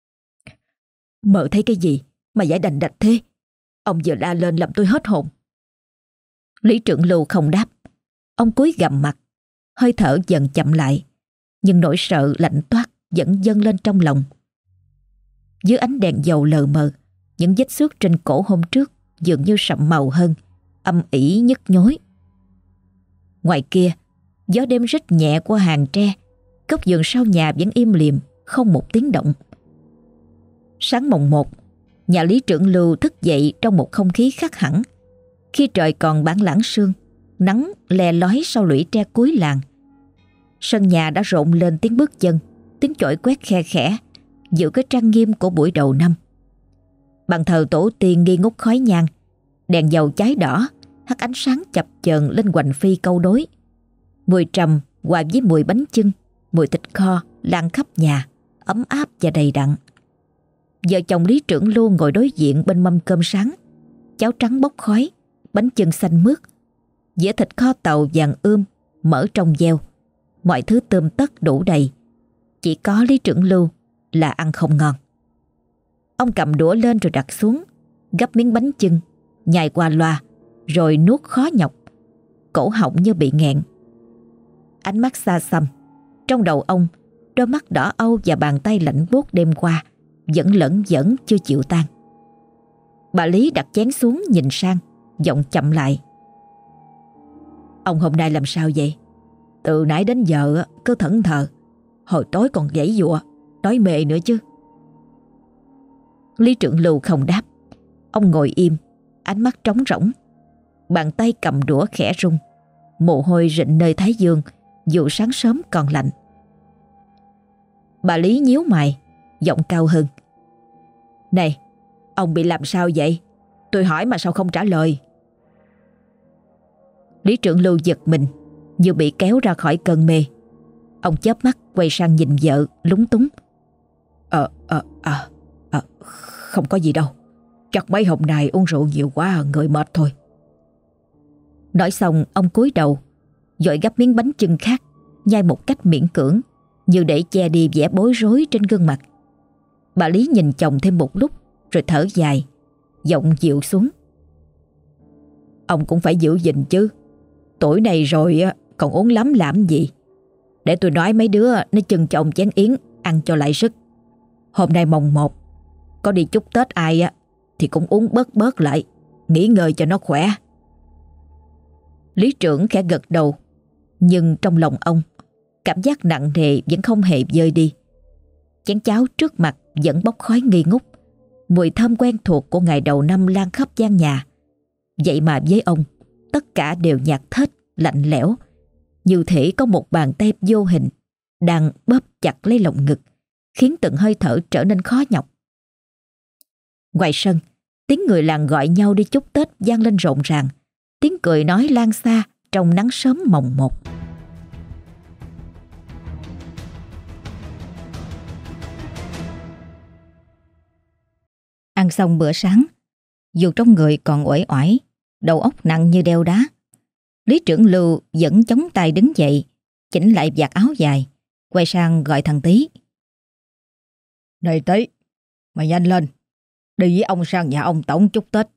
Mợ thấy cái gì mà giải đành đạch thế? Ông vừa la lên làm tôi hết hồn. Lý Trưởng Lưu không đáp. Ông cúi gằm mặt, hơi thở dần chậm lại, nhưng nỗi sợ lạnh toát vẫn dâng lên trong lòng. Dưới ánh đèn dầu lờ mờ, những vết xước trên cổ hôm trước dường như sậm màu hơn, âm ỉ nhức nhối. Ngoài kia, gió đêm rít nhẹ qua hàng tre, góc vườn sau nhà vẫn im lìm, không một tiếng động. Sáng mồng một, nhà Lý Trưởng Lưu thức dậy trong một không khí khác hẳn. Khi trời còn bản lãng sương, nắng le lói sau lũy tre cuối làng. Sân nhà đã rộn lên tiếng bước chân, tiếng chổi quét khe khẽ, giữ cái trang nghiêm của buổi đầu năm. Bàn thờ tổ tiên nghi ngút khói nhang, đèn dầu cháy đỏ hắt ánh sáng chập chờn lên hoành phi câu đối. Mùi trầm hòa với mùi bánh chưng, mùi thịt kho lan khắp nhà, ấm áp và đầy đặn. Vợ chồng Lý Trưởng Lưu ngồi đối diện bên mâm cơm sáng, cháo trắng bốc khói, bánh chưng xanh mướt, dĩa thịt kho tàu vàng ươm, mỡ trong veo, mọi thứ tươm tất đủ đầy. Chỉ có Lý Trưởng Lưu là ăn không ngon. Ông cầm đũa lên rồi đặt xuống, gắp miếng bánh chưng, nhai qua loa, rồi nuốt khó nhọc, cổ họng như bị nghẹn. Ánh mắt xa xăm, trong đầu ông, đôi mắt đỏ âu và bàn tay lạnh buốt đêm qua vẫn lẫn vẫn chưa chịu tan. Bà Lý đặt chén xuống nhìn sang, giọng chậm lại. Ông hôm nay làm sao vậy? Từ nãy đến giờ cứ thẫn thờ, hồi tối còn giãy giụa, đói mề nữa chứ. Lý Trưởng Lưu không đáp. Ông ngồi im, ánh mắt trống rỗng. Bàn tay cầm đũa khẽ rung, mồ hôi rịn nơi thái dương dù sáng sớm còn lạnh. Bà Lý nhíu mày, giọng cao hơn. Này, ông bị làm sao vậy? Tôi hỏi mà sao không trả lời? Lý Trưởng Lưu giật mình, như bị kéo ra khỏi cơn mê. Ông chớp mắt quay sang nhìn vợ, lúng túng. Ờ, ờ, ờ, ờ, không có gì đâu. Chắc mấy hôm nay uống rượu nhiều quá, người mệt thôi. Nói xong, ông cúi đầu, vội gắp miếng bánh chưng khác, nhai một cách miễn cưỡng, như để che đi vẻ bối rối trên gương mặt. Bà Lý nhìn chồng thêm một lúc, rồi thở dài, giọng dịu xuống. Ông cũng phải giữ gìn chứ. Tuổi này rồi còn uống lắm làm gì, Để tôi nói mấy đứa nó chừng chồng chén yến ăn cho lại sức. Hôm nay mồng một, có đi chúc Tết ai á thì cũng uống bớt bớt lại, nghỉ ngơi cho nó khỏe. Lý trưởng khẽ gật đầu, nhưng trong lòng ông, cảm giác nặng nề vẫn không hề vơi đi. Chén cháo trước mặt vẫn bốc khói nghi ngút, mùi thơm quen thuộc của ngày đầu năm lan khắp gian nhà. Vậy mà với ông, tất cả đều nhạt thết, lạnh lẽo, như thể có một bàn tay vô hình đang bóp chặt lấy lồng ngực, khiến từng hơi thở trở nên khó nhọc. Ngoài sân, tiếng người làng gọi nhau đi chúc Tết vang lên rộn ràng, tiếng cười nói lan xa trong nắng sớm mồng một. Ăn xong bữa sáng, dù trong người còn uể oải, đầu óc nặng như đeo đá, Lý trưởng Lưu vẫn chống tay đứng dậy, chỉnh lại vạt áo dài, quay sang gọi thằng Tý. Này Tý, mày nhanh lên, đi với ông sang nhà ông Tổng chúc Tết.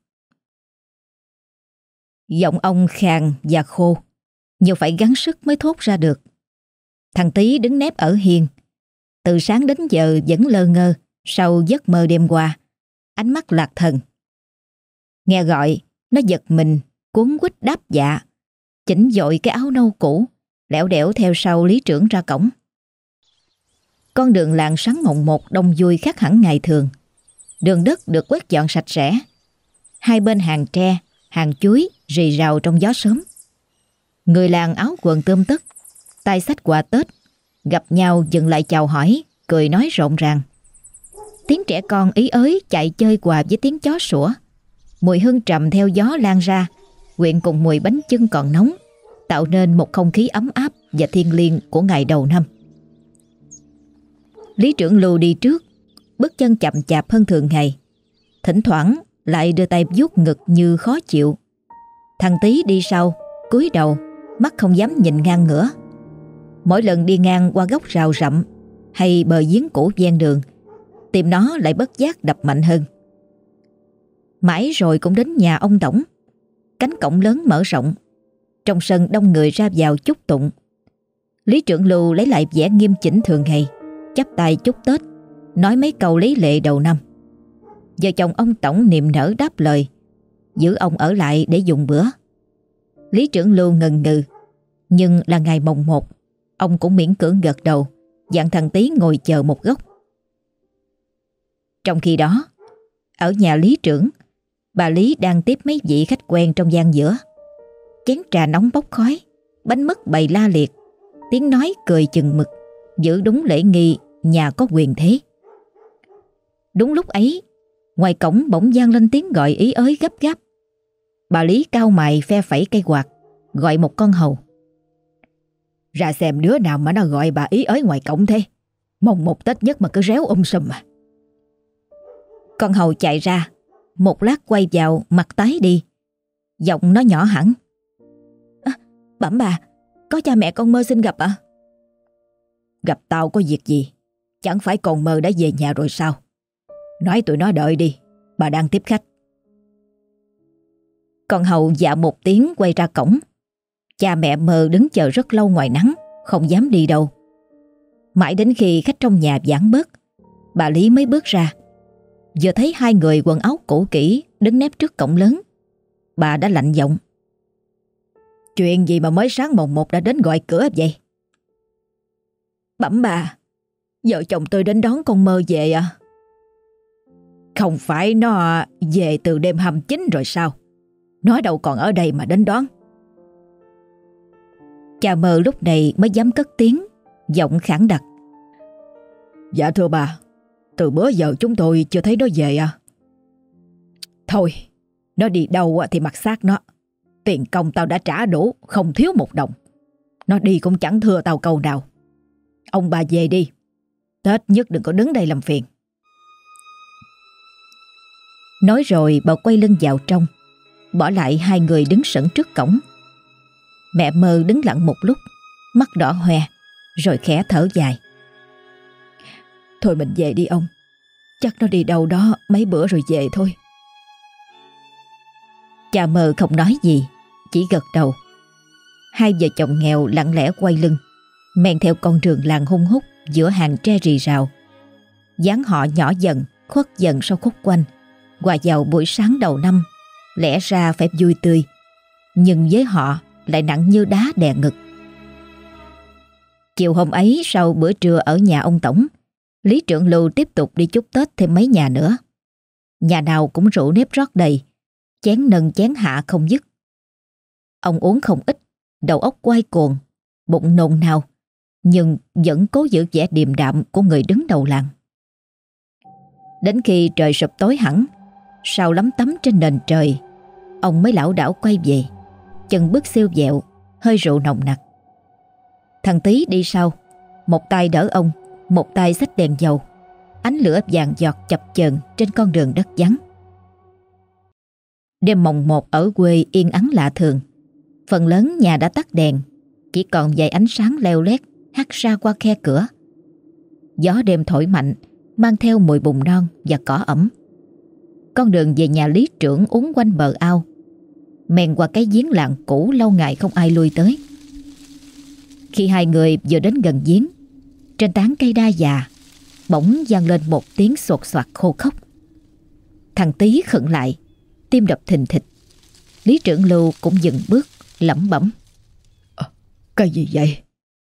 Giọng ông khàn và khô, nhiều phải gắng sức mới thốt ra được. Thằng Tý đứng nép ở hiên, từ sáng đến giờ vẫn lơ ngơ sau giấc mơ đêm qua, ánh mắt lạc thần. Nghe gọi, nó giật mình, cuống quýt đáp dạ, chỉnh dội cái áo nâu cũ, lẻo đẻo theo sau Lý trưởng ra cổng. Con đường làng sáng mồng một đông vui khác hẳn ngày thường. Đường đất được quét dọn sạch sẽ, hai bên hàng tre, hàng chuối rì rào trong gió sớm. Người làng áo quần tươm tất, tay xách quà Tết, gặp nhau dừng lại chào hỏi, cười nói rộn ràng. Tiếng trẻ con ý ới chạy chơi quà với tiếng chó sủa. Mùi hương trầm theo gió lan ra, quyện cùng mùi bánh chưng còn nóng, tạo nên một không khí ấm áp và thiêng liêng của ngày đầu năm. Lý trưởng Lưu đi trước, bước chân chậm chạp hơn thường ngày, thỉnh thoảng lại đưa tay vuốt ngực như khó chịu. Thằng Tý đi sau, cúi đầu, mắt không dám nhìn ngang ngửa. Mỗi lần đi ngang qua góc rào rậm hay bờ giếng cũ ven đường, tim nó lại bất giác đập mạnh hơn. Mãi rồi cũng đến nhà ông Tổng. Cánh cổng lớn mở rộng, trong sân đông người ra vào chúc tụng. Lý trưởng Lưu lấy lại vẻ nghiêm chỉnh thường ngày, chắp tay chúc Tết, nói mấy câu lý lệ đầu năm. Vợ chồng ông Tổng niềm nở đáp lời, giữ ông ở lại để dùng bữa. Lý trưởng Lưu ngần ngừ, nhưng là ngày mồng một, ông cũng miễn cưỡng gật đầu, dặn thằng Tý ngồi chờ một góc. Trong khi đó, ở nhà Lý trưởng, bà Lý đang tiếp mấy vị khách quen trong gian giữa. Chén trà nóng bốc khói, bánh mứt bày la liệt, tiếng nói cười chừng mực, giữ đúng lễ nghi nhà có quyền thế. Đúng lúc ấy, ngoài cổng bỗng vang lên tiếng gọi ý ới gấp gáp. Bà Lý cau mày phe phẩy cây quạt, gọi một con hầu. Ra xem đứa nào mà nó gọi bà ý ới ngoài cổng thế. Mồng một Tết nhất mà cứ réo um sùm à. Con hầu chạy ra, một lát quay vào mặt tái đi. Giọng nó nhỏ hẳn. À, bẩm bà, có cha mẹ con mơ xin gặp ạ. À? Gặp tao có việc gì? Chẳng phải còn mơ đã về nhà rồi sao? Nói tụi nó đợi đi, bà đang tiếp khách. Con hầu dạ một tiếng quay ra cổng. Cha mẹ mơ đứng chờ rất lâu ngoài nắng, không dám đi đâu. Mãi đến khi khách trong nhà giãn bớt, bà Lý mới bước ra. Vừa thấy hai người quần áo cũ kỹ đứng nép trước cổng lớn, bà đã lạnh giọng. Chuyện gì mà mới sáng mồng một đã đến gọi cửa vậy? Bẩm bà, vợ chồng tôi đến đón con mơ về à? Không phải nó về từ đêm hăm chín rồi sao? Nó đâu còn ở đây mà đến đón. Cha mơ lúc này mới dám cất tiếng, giọng khản đặc. Dạ thưa bà, từ bữa giờ chúng tôi chưa thấy nó về à? Thôi, nó đi đâu thì mặc xác nó. Tiền công tao đã trả đủ, không thiếu một đồng. Nó đi cũng chẳng thưa tao câu nào. Ông bà về đi, Tết nhất đừng có đứng đây làm phiền. Nói rồi bà quay lưng vào trong, bỏ lại hai người đứng sững trước cổng. Mẹ mơ đứng lặng một lúc, mắt đỏ hoe, rồi khẽ thở dài. Thôi mình về đi ông, chắc nó đi đâu đó mấy bữa rồi về thôi. Cha mơ không nói gì, chỉ gật đầu. Hai vợ chồng nghèo lặng lẽ quay lưng, men theo con đường làng hun hút giữa hàng tre rì rào. Dáng họ nhỏ dần, khuất dần sau khúc quanh, hòa vào buổi sáng đầu năm, lẽ ra phải vui tươi, nhưng với họ lại nặng như đá đè ngực. Chiều hôm ấy, sau bữa trưa ở nhà ông Tổng, Lý Trưởng Lưu tiếp tục đi chúc Tết thêm mấy nhà nữa. Nhà nào cũng rượu nếp rót đầy, chén nâng chén hạ không dứt. Ông uống không ít, đầu óc quay cuồng, bụng nôn nao, nhưng vẫn cố giữ vẻ điềm đạm của người đứng đầu làng. Đến khi trời sụp tối hẳn, sau lắm tắm trên nền trời, ông mới lảo đảo quay về, chân bước siêu vẹo, hơi rượu nồng nặc. Thằng Tý đi sau, một tay đỡ ông, một tay xách đèn dầu. Ánh lửa vàng giọt chập chờn trên con đường đất vắng. Đêm mồng một ở quê yên ắng lạ thường. Phần lớn nhà đã tắt đèn, chỉ còn vài ánh sáng leo lét hắt ra qua khe cửa. Gió đêm thổi mạnh, mang theo mùi bùn non và cỏ ẩm. Con đường về nhà Lý Trưởng uốn quanh bờ ao, men qua cái giếng làng cũ lâu ngày không ai lui tới. Khi hai người vừa đến gần giếng, trên tán cây đa già bỗng vang lên một tiếng sột soạt khô khốc. Thằng Tý khựng lại, tim đập thình thịch. Lý Trưởng Lưu cũng dừng bước, lẩm bẩm: à, Cái gì vậy?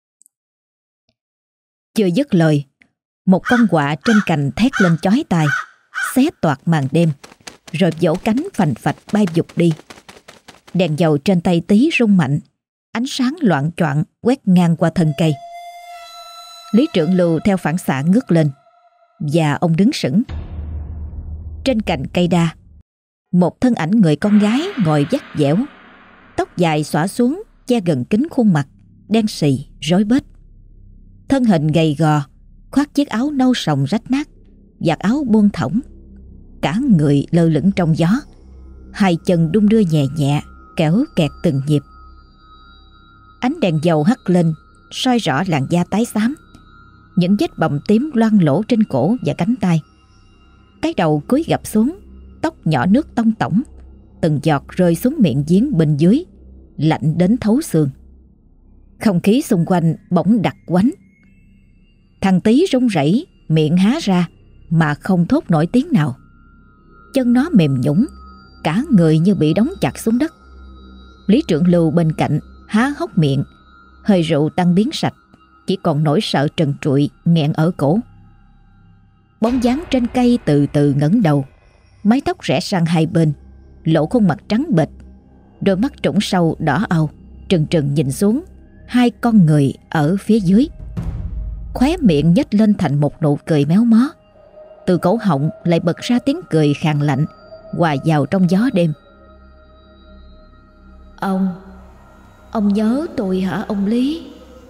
Chưa dứt lời, một con quạ trên cành thét lên chói tai, xé toạc màn đêm, rồi vỗ cánh phành phạch bay vụt đi. Đèn dầu trên tay Tý rung mạnh, ánh sáng loạng choạng quét ngang qua thân cây. Lý Trưởng Lưu theo phản xạ ngước lên, và ông đứng sững. Trên cành cây đa, một thân ảnh người con gái ngồi vắt vẻo, tóc dài xõa xuống che gần kín khuôn mặt, đen sì, rối bết. Thân hình gầy gò, khoác chiếc áo nâu sòng rách nát, vạt áo buông thõng, cả người lơ lửng trong gió, hai chân đung đưa nhẹ nhẹ, kéo kẹt từng nhịp. Ánh đèn dầu hắt lên, soi rõ làn da tái xám, những vết bầm tím loang lổ trên cổ và cánh tay. Cái đầu cúi gập xuống, tóc nhỏ nước tông tổng, từng giọt rơi xuống miệng giếng bên dưới, lạnh đến thấu xương. Không khí xung quanh bỗng đặc quánh. Thằng Tý run rẩy, miệng há ra mà không thốt nổi tiếng nào. Chân nó mềm nhũn, cả người như bị đóng chặt xuống đất. Lý Trưởng Lưu bên cạnh há hốc miệng, hơi rượu tan biến sạch, chỉ còn nỗi sợ trần trụi nghẹn ở cổ. Bóng dáng trên cây từ từ ngẩng đầu, mái tóc rẽ sang hai bên, lộ khuôn mặt trắng bệch, đôi mắt trũng sâu đỏ au trừng trừng nhìn xuống hai con người ở phía dưới. Khóe miệng nhếch lên thành một nụ cười méo mó, từ cổ họng lại bật ra tiếng cười khàn lạnh hòa vào trong gió đêm. Ông, ông nhớ tôi hả ông Lý?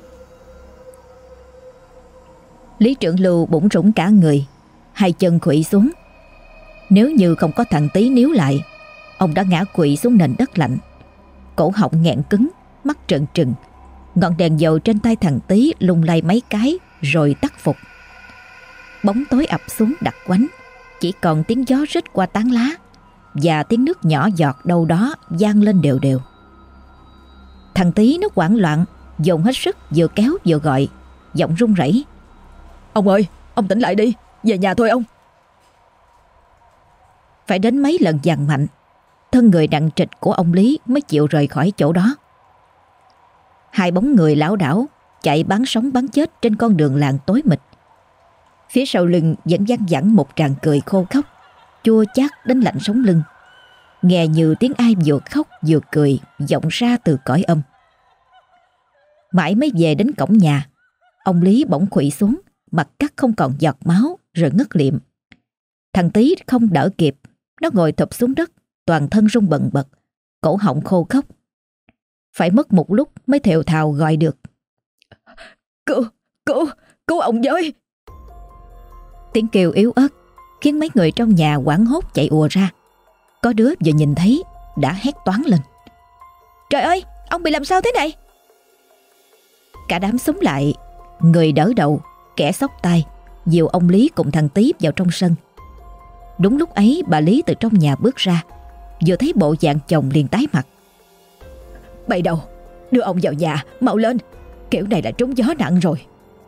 Lý Trưởng Lưu bủn rủn cả người, hai chân khuỵu xuống. Nếu như không có thằng Tý níu lại, ông đã ngã quỵ xuống nền đất lạnh. Cổ họng nghẹn cứng, mắt trợn trừng. Ngọn đèn dầu trên tay thằng Tý lung lay mấy cái rồi tắt phục. Bóng tối ập xuống đặc quánh, chỉ còn tiếng gió rít qua tán lá và tiếng nước nhỏ giọt đâu đó vang lên đều đều. Thằng Tý nó hoảng loạn, dồn hết sức vừa kéo vừa gọi, giọng run rẩy: Ông ơi, ông tỉnh lại đi, về nhà thôi ông. Phải đến mấy lần dằn mạnh, thân người nặng trịch của ông Lý mới chịu rời khỏi chỗ đó. Hai bóng người lảo đảo chạy bán sống bán chết trên con đường làng tối mịt. Phía sau lưng vẫn văng vẳng một tràng cười khô khóc, chua chát đến lạnh sống lưng, nghe như tiếng ai vừa khóc vừa cười vọng ra từ cõi âm. Mãi mới về đến cổng nhà, ông Lý bỗng khuỵu xuống, mặt cắt không còn giọt máu rồi ngất liệm. Thằng Tý không đỡ kịp, nó ngồi thụp xuống đất, toàn thân run bần bật, cổ họng khô khóc. Phải mất một lúc mới thều thào gọi được: Cứu, cứu, cứu ông với! Tiếng kêu yếu ớt khiến mấy người trong nhà hoảng hốt chạy ùa ra. Có đứa vừa nhìn thấy đã hét toáng lên: Trời ơi, ông bị làm sao thế này? Cả đám xúm lại, người đỡ đầu, kẻ xốc tay, dìu ông Lý cùng thằng Tý vào trong sân. Đúng lúc ấy bà Lý từ trong nhà bước ra, vừa thấy bộ dạng chồng liền tái mặt: Bày đầu, đưa ông vào nhà, mau lên, kiểu này là trúng gió nặng rồi.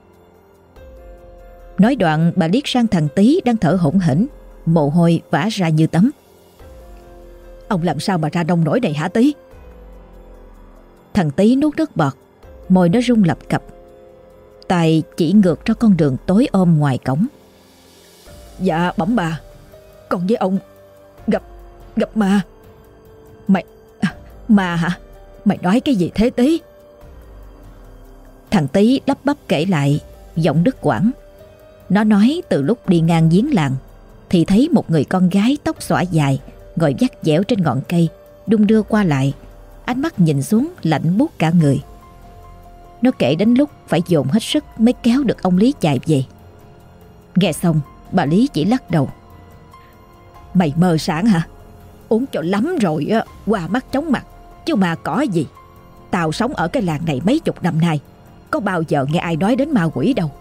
Nói đoạn bà liếc sang thằng Tý đang thở hổn hển, mồ hôi vã ra như tắm. Ông làm sao mà ra nông nổi này hả Tý? Thằng Tý nuốt nước bọt, môi nó rung lập cập, tay chỉ ngược ra con đường tối om ngoài cổng. Dạ bẩm bà, con với ông gặp gặp ma. Mày à, ma hả? Mày nói cái gì thế Tý? Thằng Tý lắp bắp kể lại, giọng đứt quãng. Nó nói từ lúc đi ngang giếng làng thì thấy một người con gái tóc xõa dài ngồi vắt dẻo trên ngọn cây, đung đưa qua lại, ánh mắt nhìn xuống lạnh buốt cả người. Nó kể đến lúc phải dồn hết sức mới kéo được ông Lý chạy về. Nghe xong, bà Lý chỉ lắc đầu. Mày mơ sáng hả? Uống cho lắm rồi á, qua mắt chóng mặt, chứ mà có gì. Tao sống ở cái làng này mấy chục năm nay, có bao giờ nghe ai nói đến ma quỷ đâu.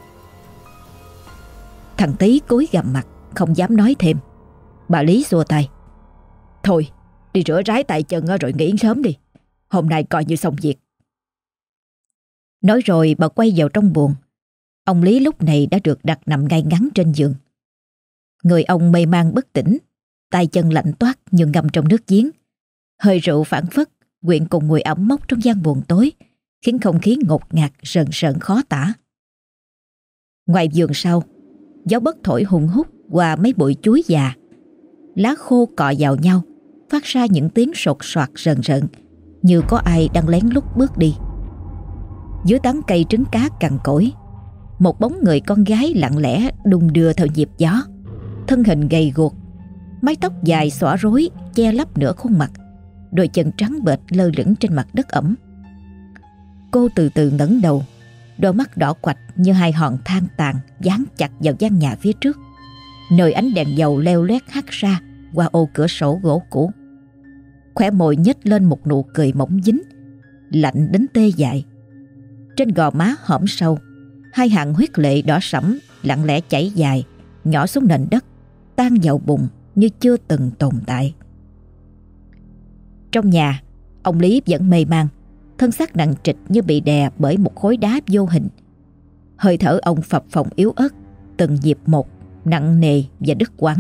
Thằng Tý cúi gằm mặt, không dám nói thêm. Bà Lý xua tay. Thôi, đi rửa rái tay chân rồi nghỉ sớm đi. Hôm nay coi như xong việc. Nói rồi bà quay vào trong buồng. Ông Lý lúc này đã được đặt nằm ngay ngắn trên giường. Người ông mê man bất tỉnh, tay chân lạnh toát như ngâm trong nước giếng. Hơi rượu phảng phất quyện cùng mùi ẩm mốc trong gian buồng tối, khiến không khí ngột ngạt rần rợn khó tả. Ngoài giường sau, gió bất thổi hùng hút qua mấy bụi chuối già. Lá khô cọ vào nhau, phát ra những tiếng sột soạt rần rợn, như có ai đang lén lút bước đi. Dưới tán cây trứng cá cằn cỗi, một bóng người con gái lặng lẽ đung đưa theo nhịp gió. Thân hình gầy guộc, mái tóc dài xõa rối che lấp nửa khuôn mặt, đôi chân trắng bệch lơ lửng trên mặt đất ẩm. Cô từ từ ngẩng đầu, đôi mắt đỏ quạch như hai hòn than tàn dán chặt vào gian nhà phía trước, nơi ánh đèn dầu leo loét hắt ra qua ô cửa sổ gỗ cũ. Khóe môi nhếch lên một nụ cười mỏng dính, lạnh đến tê dại. Trên gò má hõm sâu, hai hàng huyết lệ đỏ sẫm lặng lẽ chảy dài, nhỏ xuống nền đất, tan vào bùn như chưa từng tồn tại. Trong nhà, ông Lý vẫn mê man, thân xác nặng trịch như bị đè bởi một khối đá vô hình. Hơi thở ông phập phồng yếu ớt, từng nhịp một, nặng nề và đứt quãng.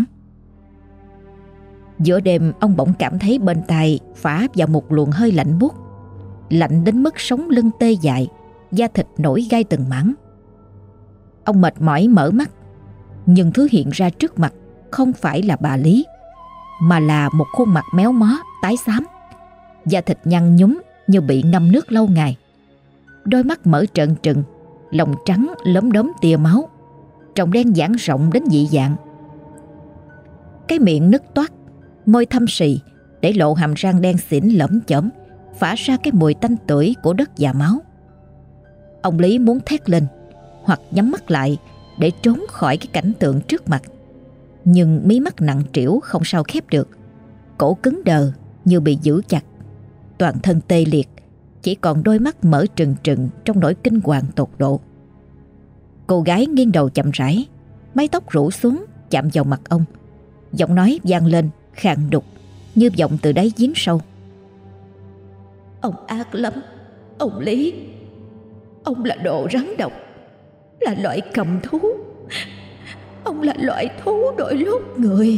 Giữa đêm, ông bỗng cảm thấy bên tai phả vào một luồng hơi lạnh buốt, lạnh đến mức sống lưng tê dại, da thịt nổi gai từng mảng. Ông mệt mỏi mở mắt, nhưng thứ hiện ra trước mặt không phải là bà Lý, mà là một khuôn mặt méo mó, tái xám, da thịt nhăn nhúm như bị ngâm nước lâu ngày. Đôi mắt mở trợn trừng, lòng trắng lốm đốm tia máu, tròng đen giãn rộng đến dị dạng. Cái miệng nứt toát, môi thâm sì để lộ hàm răng đen xỉn lởm chởm, phả ra cái mùi tanh tưởi của đất và máu. Ông Lý muốn thét lên hoặc nhắm mắt lại để trốn khỏi cái cảnh tượng trước mặt, nhưng mí mắt nặng trĩu không sao khép được, cổ cứng đờ như bị giữ chặt, toàn thân tê liệt, chỉ còn đôi mắt mở trừng trừng trong nỗi kinh hoàng tột độ. Cô gái nghiêng đầu chậm rãi, mái tóc rủ xuống chạm vào mặt ông, giọng nói vang lên khàn đục như vọng từ đáy giếng sâu. Ông ác lắm, ông Lý. Ông là đồ rắn độc, là loại cầm thú. Ông là loại thú đội lốt người.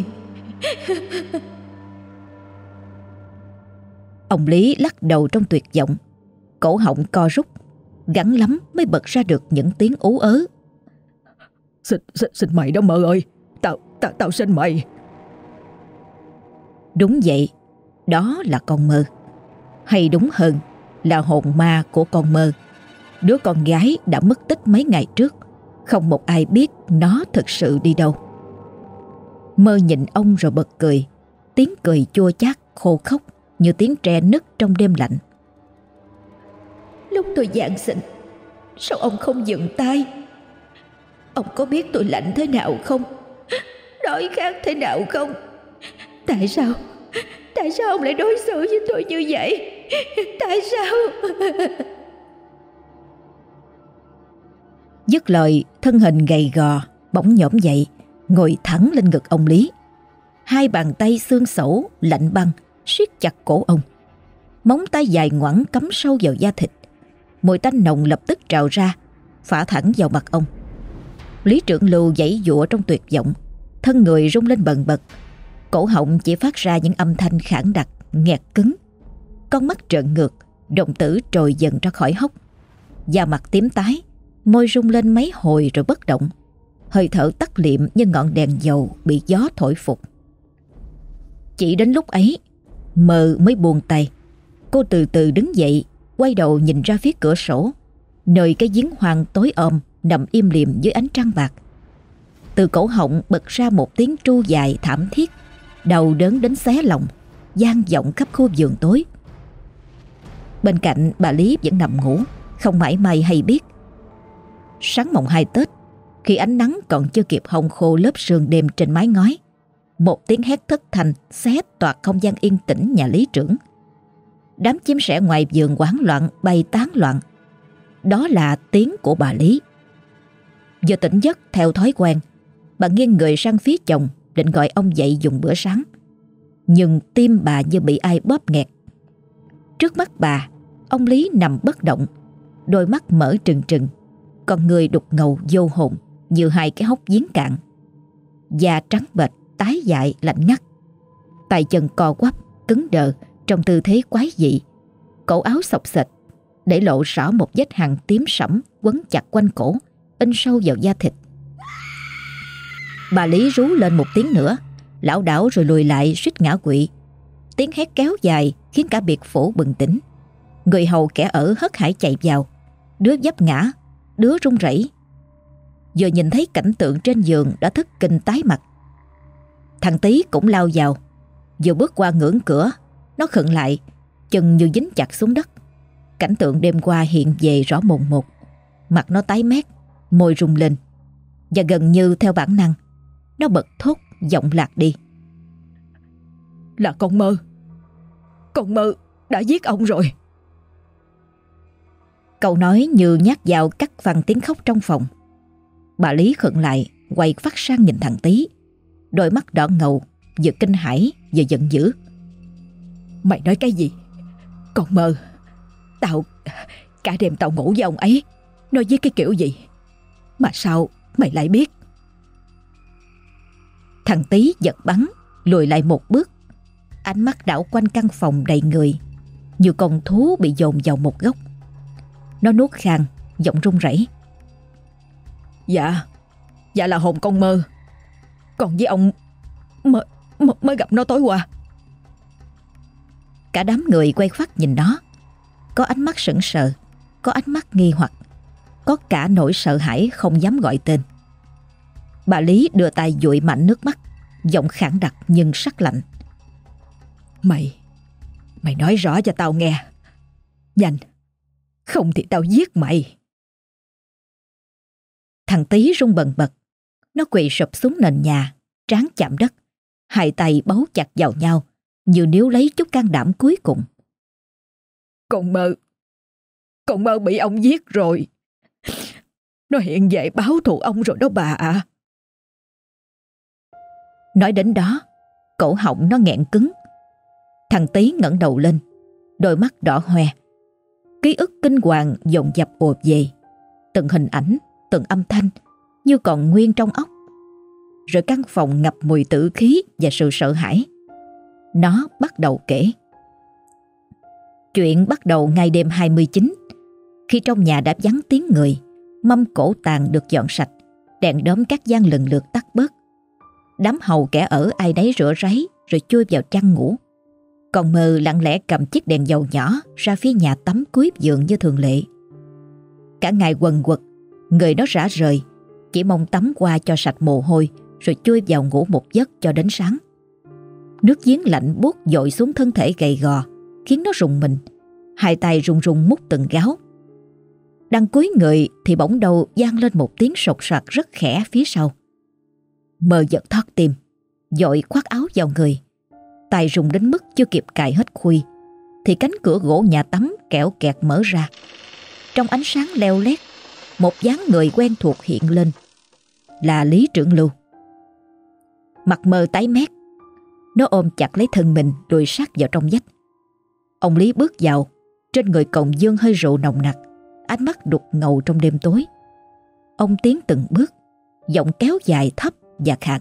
Ông Lý lắc đầu trong tuyệt vọng, cổ họng co rút, gắng lắm mới bật ra được những tiếng ú ớ. Xin, xin, xin mày đó mợ ơi, tao, tao, tao xin mày. Đúng vậy, đó là con Mơ, hay đúng hơn là hồn ma của con Mơ, đứa con gái đã mất tích mấy ngày trước, không một ai biết nó thực sự đi đâu. Mơ nhìn ông rồi bật cười, tiếng cười chua chát khô khốc như tiếng tre nứt trong đêm lạnh. Lúc tôi giảng sinh, sao ông không dừng tay? Ông có biết tôi lạnh thế nào không? Đói khát thế nào không? Tại sao? Tại sao ông lại đối xử với tôi như vậy? Tại sao? Dứt lời, thân hình gầy gò bỗng nhổm dậy, ngồi thẳng lên ngực ông Lý. Hai bàn tay xương xẩu lạnh băng siết chặt cổ ông, móng tay dài ngoẵng cắm sâu vào da thịt. Mùi tanh nồng lập tức trào ra, phả thẳng vào mặt ông. Lý Trưởng Lưu giãy giụa trong tuyệt vọng, thân người rung lên bần bật, cổ họng chỉ phát ra những âm thanh khản đặc, nghẹt cứng. Con mắt trợn ngược, đồng tử trồi dần ra khỏi hốc, da mặt tím tái, môi rung lên mấy hồi rồi bất động, hơi thở tắt liệm như ngọn đèn dầu bị gió thổi phục. Chỉ đến lúc ấy, Mơ mới buông tay. Cô từ từ đứng dậy, quay đầu nhìn ra phía cửa sổ, nơi cái giếng hoang tối om nằm im lìm dưới ánh trăng bạc. Từ cổ họng bật ra một tiếng tru dài thảm thiết, đau đớn đến xé lòng, vang vọng khắp khu vườn tối. Bên cạnh bà Lý vẫn nằm ngủ, không mảy may hay biết. Sáng mồng hai Tết, khi ánh nắng còn chưa kịp hong khô lớp sương đêm trên mái ngói, một tiếng hét thất thanh xé toạc không gian yên tĩnh nhà Lý Trưởng. Đám chim sẻ ngoài vườn hoảng loạn bay tán loạn. Đó là tiếng của bà Lý. Vừa tỉnh giấc theo thói quen, bà nghiêng người sang phía chồng định gọi ông dậy dùng bữa sáng, nhưng tim bà như bị ai bóp nghẹt. Trước mắt bà, ông Lý nằm bất động, đôi mắt mở trừng trừng, con người đục ngầu vô hồn như hai cái hốc giếng cạn. Da trắng bệch, tái dại lạnh ngắt, tay chân co quắp cứng đờ trong tư thế quái dị, cổ áo xộc xệch để lộ rõ một vết hằn tím sẫm quấn chặt quanh cổ, in sâu vào da thịt. Bà Lý rú lên một tiếng nữa, lảo đảo rồi lùi lại suýt ngã quỵ. Tiếng hét kéo dài khiến cả biệt phủ bừng tỉnh. Người hầu kẻ ở hớt hải chạy vào, đứa vấp ngã, đứa run rẩy. Vừa nhìn thấy cảnh tượng trên giường đã thất kinh tái mặt. Thằng Tý cũng lao vào, vừa bước qua ngưỡng cửa, nó khựng lại, chân như dính chặt xuống đất. Cảnh tượng đêm qua hiện về rõ mồn một. Mặt nó tái mét, môi rung lên, và gần như theo bản năng, nó bật thốt giọng lạc đi: "Là con Mơ. Con Mơ đã giết ông rồi." Câu nói như nhát dao cắt văng tiếng khóc trong phòng. Bà Lý khựng lại, quay phát sang nhìn thằng Tý, đôi mắt đỏ ngầu, vừa kinh hãi vừa giận dữ. "Mày nói cái gì? Con Mơ, tao cả đêm tao ngủ với ông ấy, nói với cái kiểu gì mà sao mày lại biết?" Thằng Tý giật bắn, lùi lại một bước, ánh mắt đảo quanh căn phòng đầy người, như con thú bị dồn vào một góc. Nó nuốt khan, giọng run rẩy: Dạ, dạ là hồn con Mơ. Còn với ông mới, mới gặp nó tối qua." Cả đám người quay phát nhìn nó, có ánh mắt sững sờ, có ánh mắt nghi hoặc, có cả nỗi sợ hãi không dám gọi tên. Bà Lý đưa tay dụi mạnh nước mắt, giọng khản đặc nhưng sắc lạnh: Mày, mày nói rõ cho tao nghe. Nhanh, không thì tao giết mày." Thằng Tý run bần bật, nó quỳ sụp xuống nền nhà, trán chạm đất, hai tay bấu chặt vào nhau như níu lấy chút can đảm cuối cùng. "Con Mơ, con Mơ bị ông giết rồi. Nó hiện về báo thù ông rồi đó bà ạ." Nói đến đó, cổ họng nó nghẹn cứng. Thằng Tý ngẩng đầu lên, đôi mắt đỏ hoe. Ký ức kinh hoàng dồn dập ùa về, từng hình ảnh, từng âm thanh như còn nguyên trong óc. Rồi căn phòng ngập mùi tử khí và sự sợ hãi. Nó bắt đầu kể. Chuyện bắt đầu ngày đêm hai mươi chín, khi trong nhà đã vắng tiếng người, mâm cỗ tàn được dọn sạch, đèn đóm các gian lần lượt tắt bớt. Đám hầu kẻ ở ai nấy rửa ráy rồi chui vào chăn ngủ. Còn Mơ lặng lẽ cầm chiếc đèn dầu nhỏ ra phía nhà tắm cuối giường như thường lệ. Cả ngày quần quật, người nó rã rời, chỉ mong tắm qua cho sạch mồ hôi rồi chui vào ngủ một giấc cho đến sáng. Nước giếng lạnh buốt dội xuống thân thể gầy gò, khiến nó rùng mình, hai tay run run múc từng gáo. Đang cúi người thì bỗng đầu vang lên một tiếng sột soạt rất khẽ phía sau. Mơ giật thót tim, vội khoác áo vào người. Tay rung đến mức chưa kịp cài hết khuy thì cánh cửa gỗ nhà tắm kẽo kẹt mở ra. Trong ánh sáng leo lét, một dáng người quen thuộc hiện lên, là Lý Trưởng Lưu. Mặt Mơ tái mét, nó ôm chặt lấy thân mình lùi sát vào trong vách. Ông Lý bước vào, trên người còng dương hơi rượu nồng nặc, ánh mắt đục ngầu trong đêm tối. Ông tiến từng bước, giọng kéo dài thấp và khàn.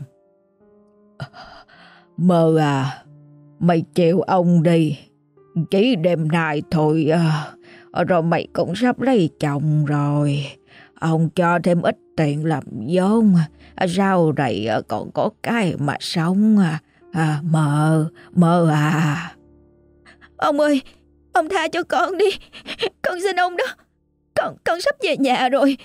Mơ à, mày chịu ông đi. Chỉ đêm nay thôi à, rồi mày cũng sắp lấy chồng rồi. Ông cho thêm ít tiền làm vốn, sau này còn có cái mà sống. À, mơ, mơ à. Ông ơi, ông tha cho con đi. Con xin ông đó. Con, con sắp về nhà rồi.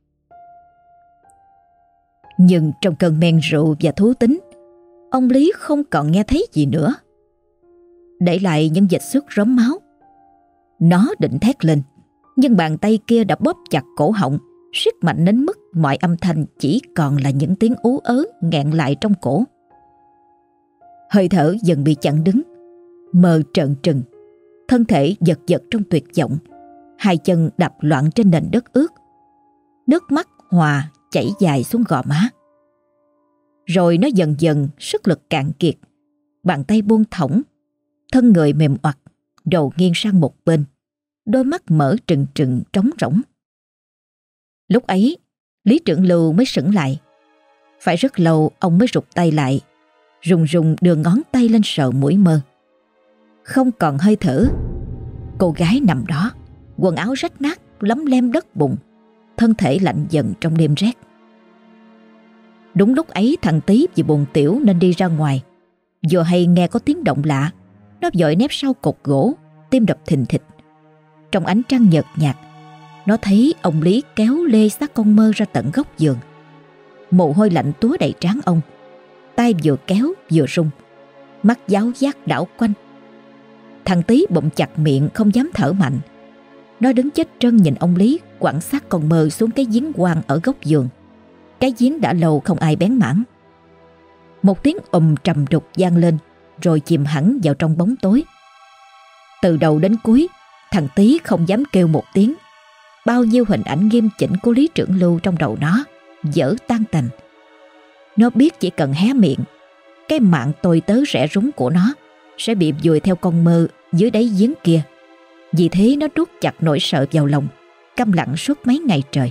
Nhưng trong cơn men rượu và thú tính, ông Lý không còn nghe thấy gì nữa, để lại những vệt xước rớm máu. Nó định thét lên, nhưng bàn tay kia đã bóp chặt cổ họng, siết mạnh đến mức mọi âm thanh chỉ còn là những tiếng ú ớ nghẹn lại trong cổ. Hơi thở dần bị chặn đứng, Mơ trợn trừng, thân thể giật giật trong tuyệt vọng, hai chân đạp loạn trên nền đất ướt. Nước mắt hòa chảy dài xuống gò má. Rồi nó dần dần sức lực cạn kiệt, bàn tay buông thõng, thân người mềm oặt, đầu nghiêng sang một bên, đôi mắt mở trừng trừng trống rỗng. Lúc ấy, Lý Trưởng Lưu mới sững lại. Phải rất lâu ông mới rụt tay lại, rùng rùng đưa ngón tay lên sờ mũi Mơ. Không còn hơi thở. Cô gái nằm đó, quần áo rách nát lấm lem đất bùn, thân thể lạnh dần trong đêm rét. Đúng lúc ấy thằng Tí vì buồn tiểu nên đi ra ngoài. Vừa hay nghe có tiếng động lạ, nó vội nép sau cột gỗ, tim đập thình thịch. Trong ánh trăng nhợt nhạt, nó thấy ông Lý kéo lê xác con Mơ ra tận góc giường. Mồ hôi lạnh túa đầy trán ông, tay vừa kéo vừa run, mắt giáo giác đảo quanh. Thằng Tí bụm chặt miệng không dám thở mạnh. Nó đứng chết trân nhìn ông Lý quẳng xác con Mơ xuống cái giếng hoang ở góc giường. Cái giếng đã lâu không ai bén mảng. Một tiếng ùm trầm đục vang lên, rồi chìm hẳn vào trong bóng tối. Từ đầu đến cuối, thằng Tí không dám kêu một tiếng. Bao nhiêu hình ảnh nghiêm chỉnh của Lý Trưởng Lưu trong đầu nó dở tan tành. Nó biết chỉ cần hé miệng, cái mạng tôi tớ rẽ rúng của nó sẽ bị vùi theo con Mơ dưới đáy giếng kia. Vì thế nó trút chặt nỗi sợ vào lòng, câm lặng suốt mấy ngày trời.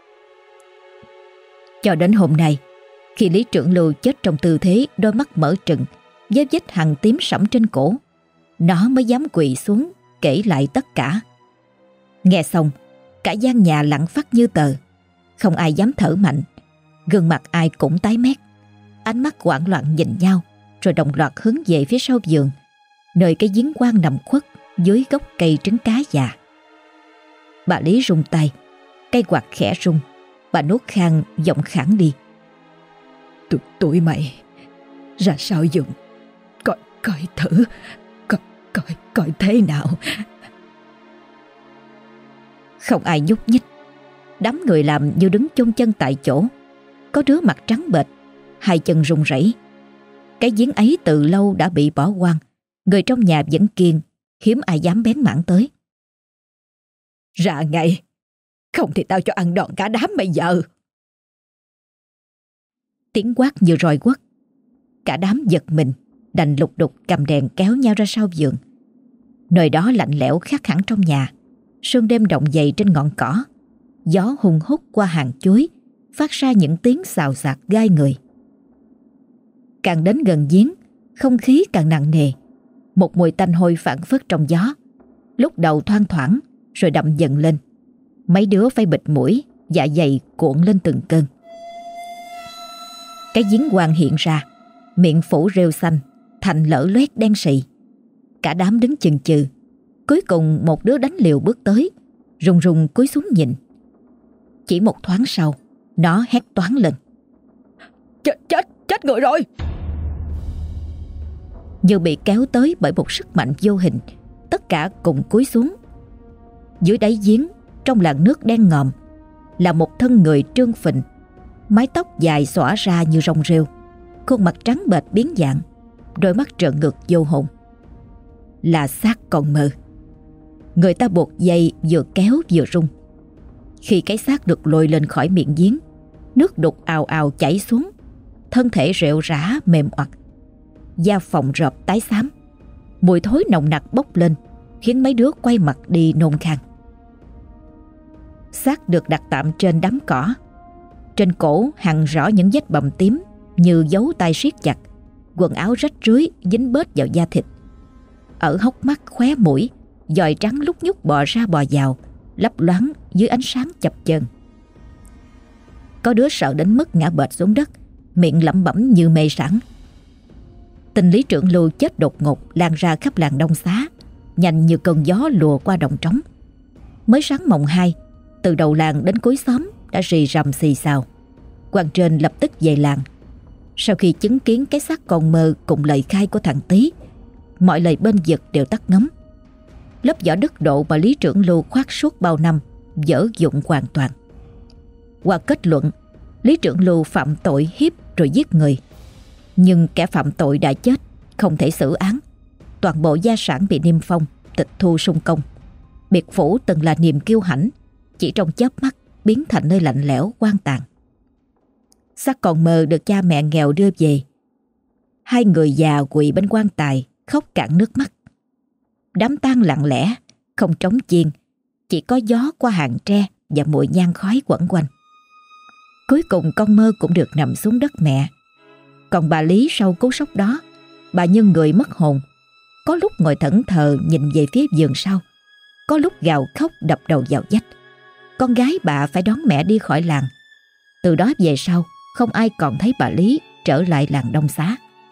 Cho đến hôm nay, khi Lý Trưởng Lưu chết trong tư thế đôi mắt mở trừng với vết hằn tím sẫm trên cổ, nó mới dám quỳ xuống kể lại tất cả. Nghe xong, cả gian nhà lặng phắt như tờ, không ai dám thở mạnh, gương mặt ai cũng tái mét, ánh mắt hoảng loạn nhìn nhau, rồi đồng loạt hướng về phía sau giường, nơi cái giếng hoang nằm khuất dưới gốc cây trứng cá già. Bà Lý rung tay, cây quạt khẽ rung, bà nuốt khan giọng khản đi. Tụi, tụi mày ra sao giường, coi, coi thử, coi, coi, coi thế nào. Không ai nhúc nhích. Đám người làm như đứng chôn chân tại chỗ. Có đứa mặt trắng bệch, hai chân run rẩy. Cái giếng ấy từ lâu đã bị bỏ hoang, người trong nhà vẫn kiêng, hiếm ai dám bén mảng tới. Ra ngay, không thì tao cho ăn đòn cả đám bây giờ. Tiếng quát như roi quất. Cả đám giật mình, đành lục đục cầm đèn kéo nhau ra sau giường. Nơi đó lạnh lẽo khác hẳn trong nhà. Sương đêm động dày trên ngọn cỏ, gió hùng hút qua hàng chuối, phát ra những tiếng xào xạc gai người. Càng đến gần giếng, không khí càng nặng nề. Một mùi tanh hôi phảng phất trong gió, lúc đầu thoang thoảng rồi đậm dần lên. Mấy đứa phải bịt mũi, dạ dày cuộn lên từng cơn. Cái giếng hoang hiện ra, miệng phủ rêu xanh, thành lở loét đen sì. Cả đám đứng chừng chừ. Cuối cùng một đứa đánh liều bước tới, run run cúi xuống nhìn. Chỉ một thoáng sau, nó hét toáng lên. Chết, chết, chết người rồi! Như bị kéo tới bởi một sức mạnh vô hình, tất cả cùng cúi xuống. Dưới đáy giếng, trong làn nước đen ngòm, là một thân người trương phình, mái tóc dài xõa ra như rong rêu, khuôn mặt trắng bệch biến dạng, đôi mắt trợn ngược vô hồn. Là xác con Mơ. Người ta buộc dây vừa kéo vừa rung. Khi cái xác được lôi lên khỏi miệng giếng, nước đục ào ào chảy xuống, thân thể rệu rã mềm oặt, da phồng rộp tái xám, mùi thối nồng nặc bốc lên, khiến mấy đứa quay mặt đi nôn khan. Xác được đặt tạm trên đám cỏ. Trên cổ hằn rõ những vết bầm tím như dấu tay siết chặt, quần áo rách rưới dính bết vào da thịt. Ở hốc mắt, khóe mũi, giòi trắng lúc nhúc bò ra bò vào, lấp loáng dưới ánh sáng chập chờn. Có đứa sợ đến mức ngã bệt xuống đất, miệng lẩm bẩm như mê sảng. Tin Lý Trưởng Lưu chết đột ngột lan ra khắp làng Đông Xá, nhanh như cơn gió lùa qua đồng trống. Mới sáng mồng hai, từ đầu làng đến cuối xóm đã rì rầm xì xào. Quan trên lập tức về làng. Sau khi chứng kiến cái xác con Mơ cùng lời khai của thằng Tý, mọi lời bên vực đều tắt ngấm. Lớp vỏ đất độ mà Lý Trưởng Lưu khoác suốt bao năm dở dụng hoàn toàn. Qua kết luận, Lý Trưởng Lưu phạm tội hiếp rồi giết người. Nhưng kẻ phạm tội đã chết, không thể xử án. Toàn bộ gia sản bị niêm phong, tịch thu sung công. Biệt phủ từng là niềm kiêu hãnh, chỉ trong chớp mắt biến thành nơi lạnh lẽo hoang tàn. Xác con Mơ được cha mẹ nghèo đưa về. Hai người già quỳ bên quan tài khóc cạn nước mắt. Đám tang lặng lẽ, không trống chiên, chỉ có gió qua hàng tre và mùi nhang khói quẩn quanh. Cuối cùng con Mơ cũng được nằm xuống đất mẹ. Còn bà Lý sau cú sốc đó, bà như người mất hồn. Có lúc ngồi thẫn thờ nhìn về phía vườn sau, có lúc gào khóc đập đầu vào vách. Con gái bà phải đón mẹ đi khỏi làng. Từ đó về sau, không ai còn thấy bà Lý trở lại làng Đông Xá.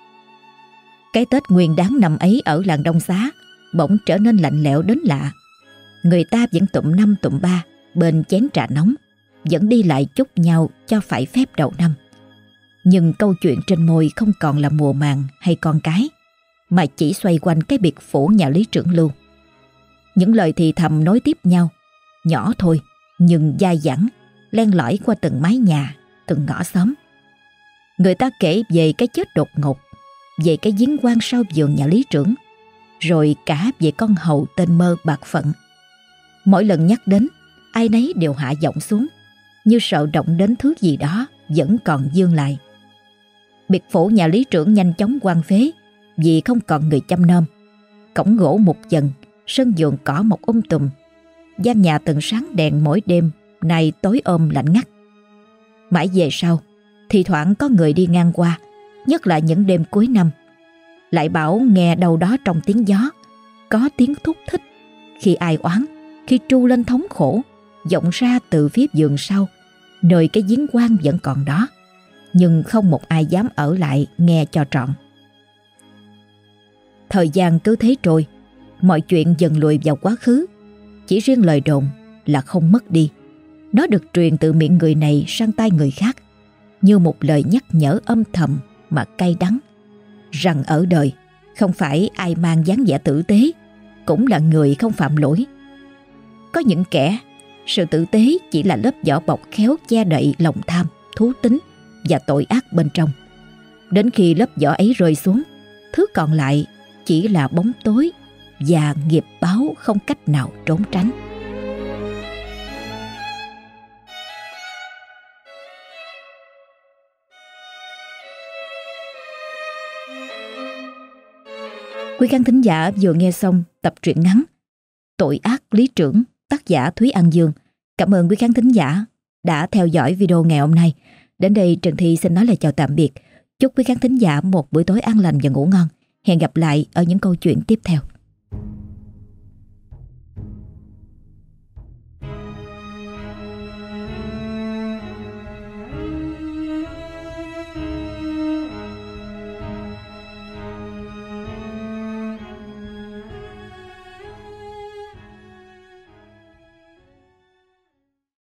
Cái Tết nguyên đán năm ấy ở làng Đông Xá bỗng trở nên lạnh lẽo đến lạ. Người ta vẫn tụm năm tụm ba bên chén trà nóng, vẫn đi lại chúc nhau cho phải phép đầu năm. Nhưng câu chuyện trên môi không còn là mùa màng hay con cái, mà chỉ xoay quanh cái biệt phủ nhà Lý Trưởng Lưu. Những lời thì thầm nối tiếp nhau, nhỏ thôi nhưng dai dẳng, len lỏi qua từng mái nhà, từng ngõ xóm. Người ta kể về cái chết đột ngột, về cái giếng quan sau vườn nhà Lý Trưởng, rồi cả về con hầu tên Mơ bạc phận. Mỗi lần nhắc đến, ai nấy đều hạ giọng xuống, như sợ động đến thứ gì đó vẫn còn vương lại. Biệt phủ nhà Lý Trưởng nhanh chóng hoang phế vì không còn người chăm nom. Cổng gỗ mục dần, sân vườn cỏ mọc um tùm. Gian nhà từng sáng đèn mỗi đêm nay tối om lạnh ngắt. Mãi về sau, thì thoảng có người đi ngang qua, nhất là những đêm cuối năm, lại bảo nghe đâu đó trong tiếng gió có tiếng thúc thích, khi ai oán, khi tru lên thống khổ, vọng ra từ phía vườn sau, nơi cái giếng quan vẫn còn đó, nhưng không một ai dám ở lại nghe cho trọn. Thời gian cứ thế trôi, mọi chuyện dần lùi vào quá khứ. Chỉ riêng lời đồn là không mất đi. Nó được truyền từ miệng người này sang tai người khác, như một lời nhắc nhở âm thầm mà cay đắng, rằng ở đời không phải ai mang dáng vẻ tử tế cũng là người không phạm lỗi. Có những kẻ, sự tử tế chỉ là lớp vỏ bọc khéo che đậy lòng tham, thú tính và tội ác bên trong. Đến khi lớp vỏ ấy rơi xuống, thứ còn lại chỉ là bóng tối và nghiệp báo không cách nào trốn tránh. Quý khán thính giả vừa nghe xong tập truyện ngắn Tội ác Lý Trưởng, tác giả Thúy An Dương. Cảm ơn quý khán thính giả đã theo dõi video ngày hôm nay. Đến đây Trần Thi xin nói lời chào tạm biệt. Chúc quý khán thính giả một buổi tối an lành và ngủ ngon. Hẹn gặp lại ở những câu chuyện tiếp theo.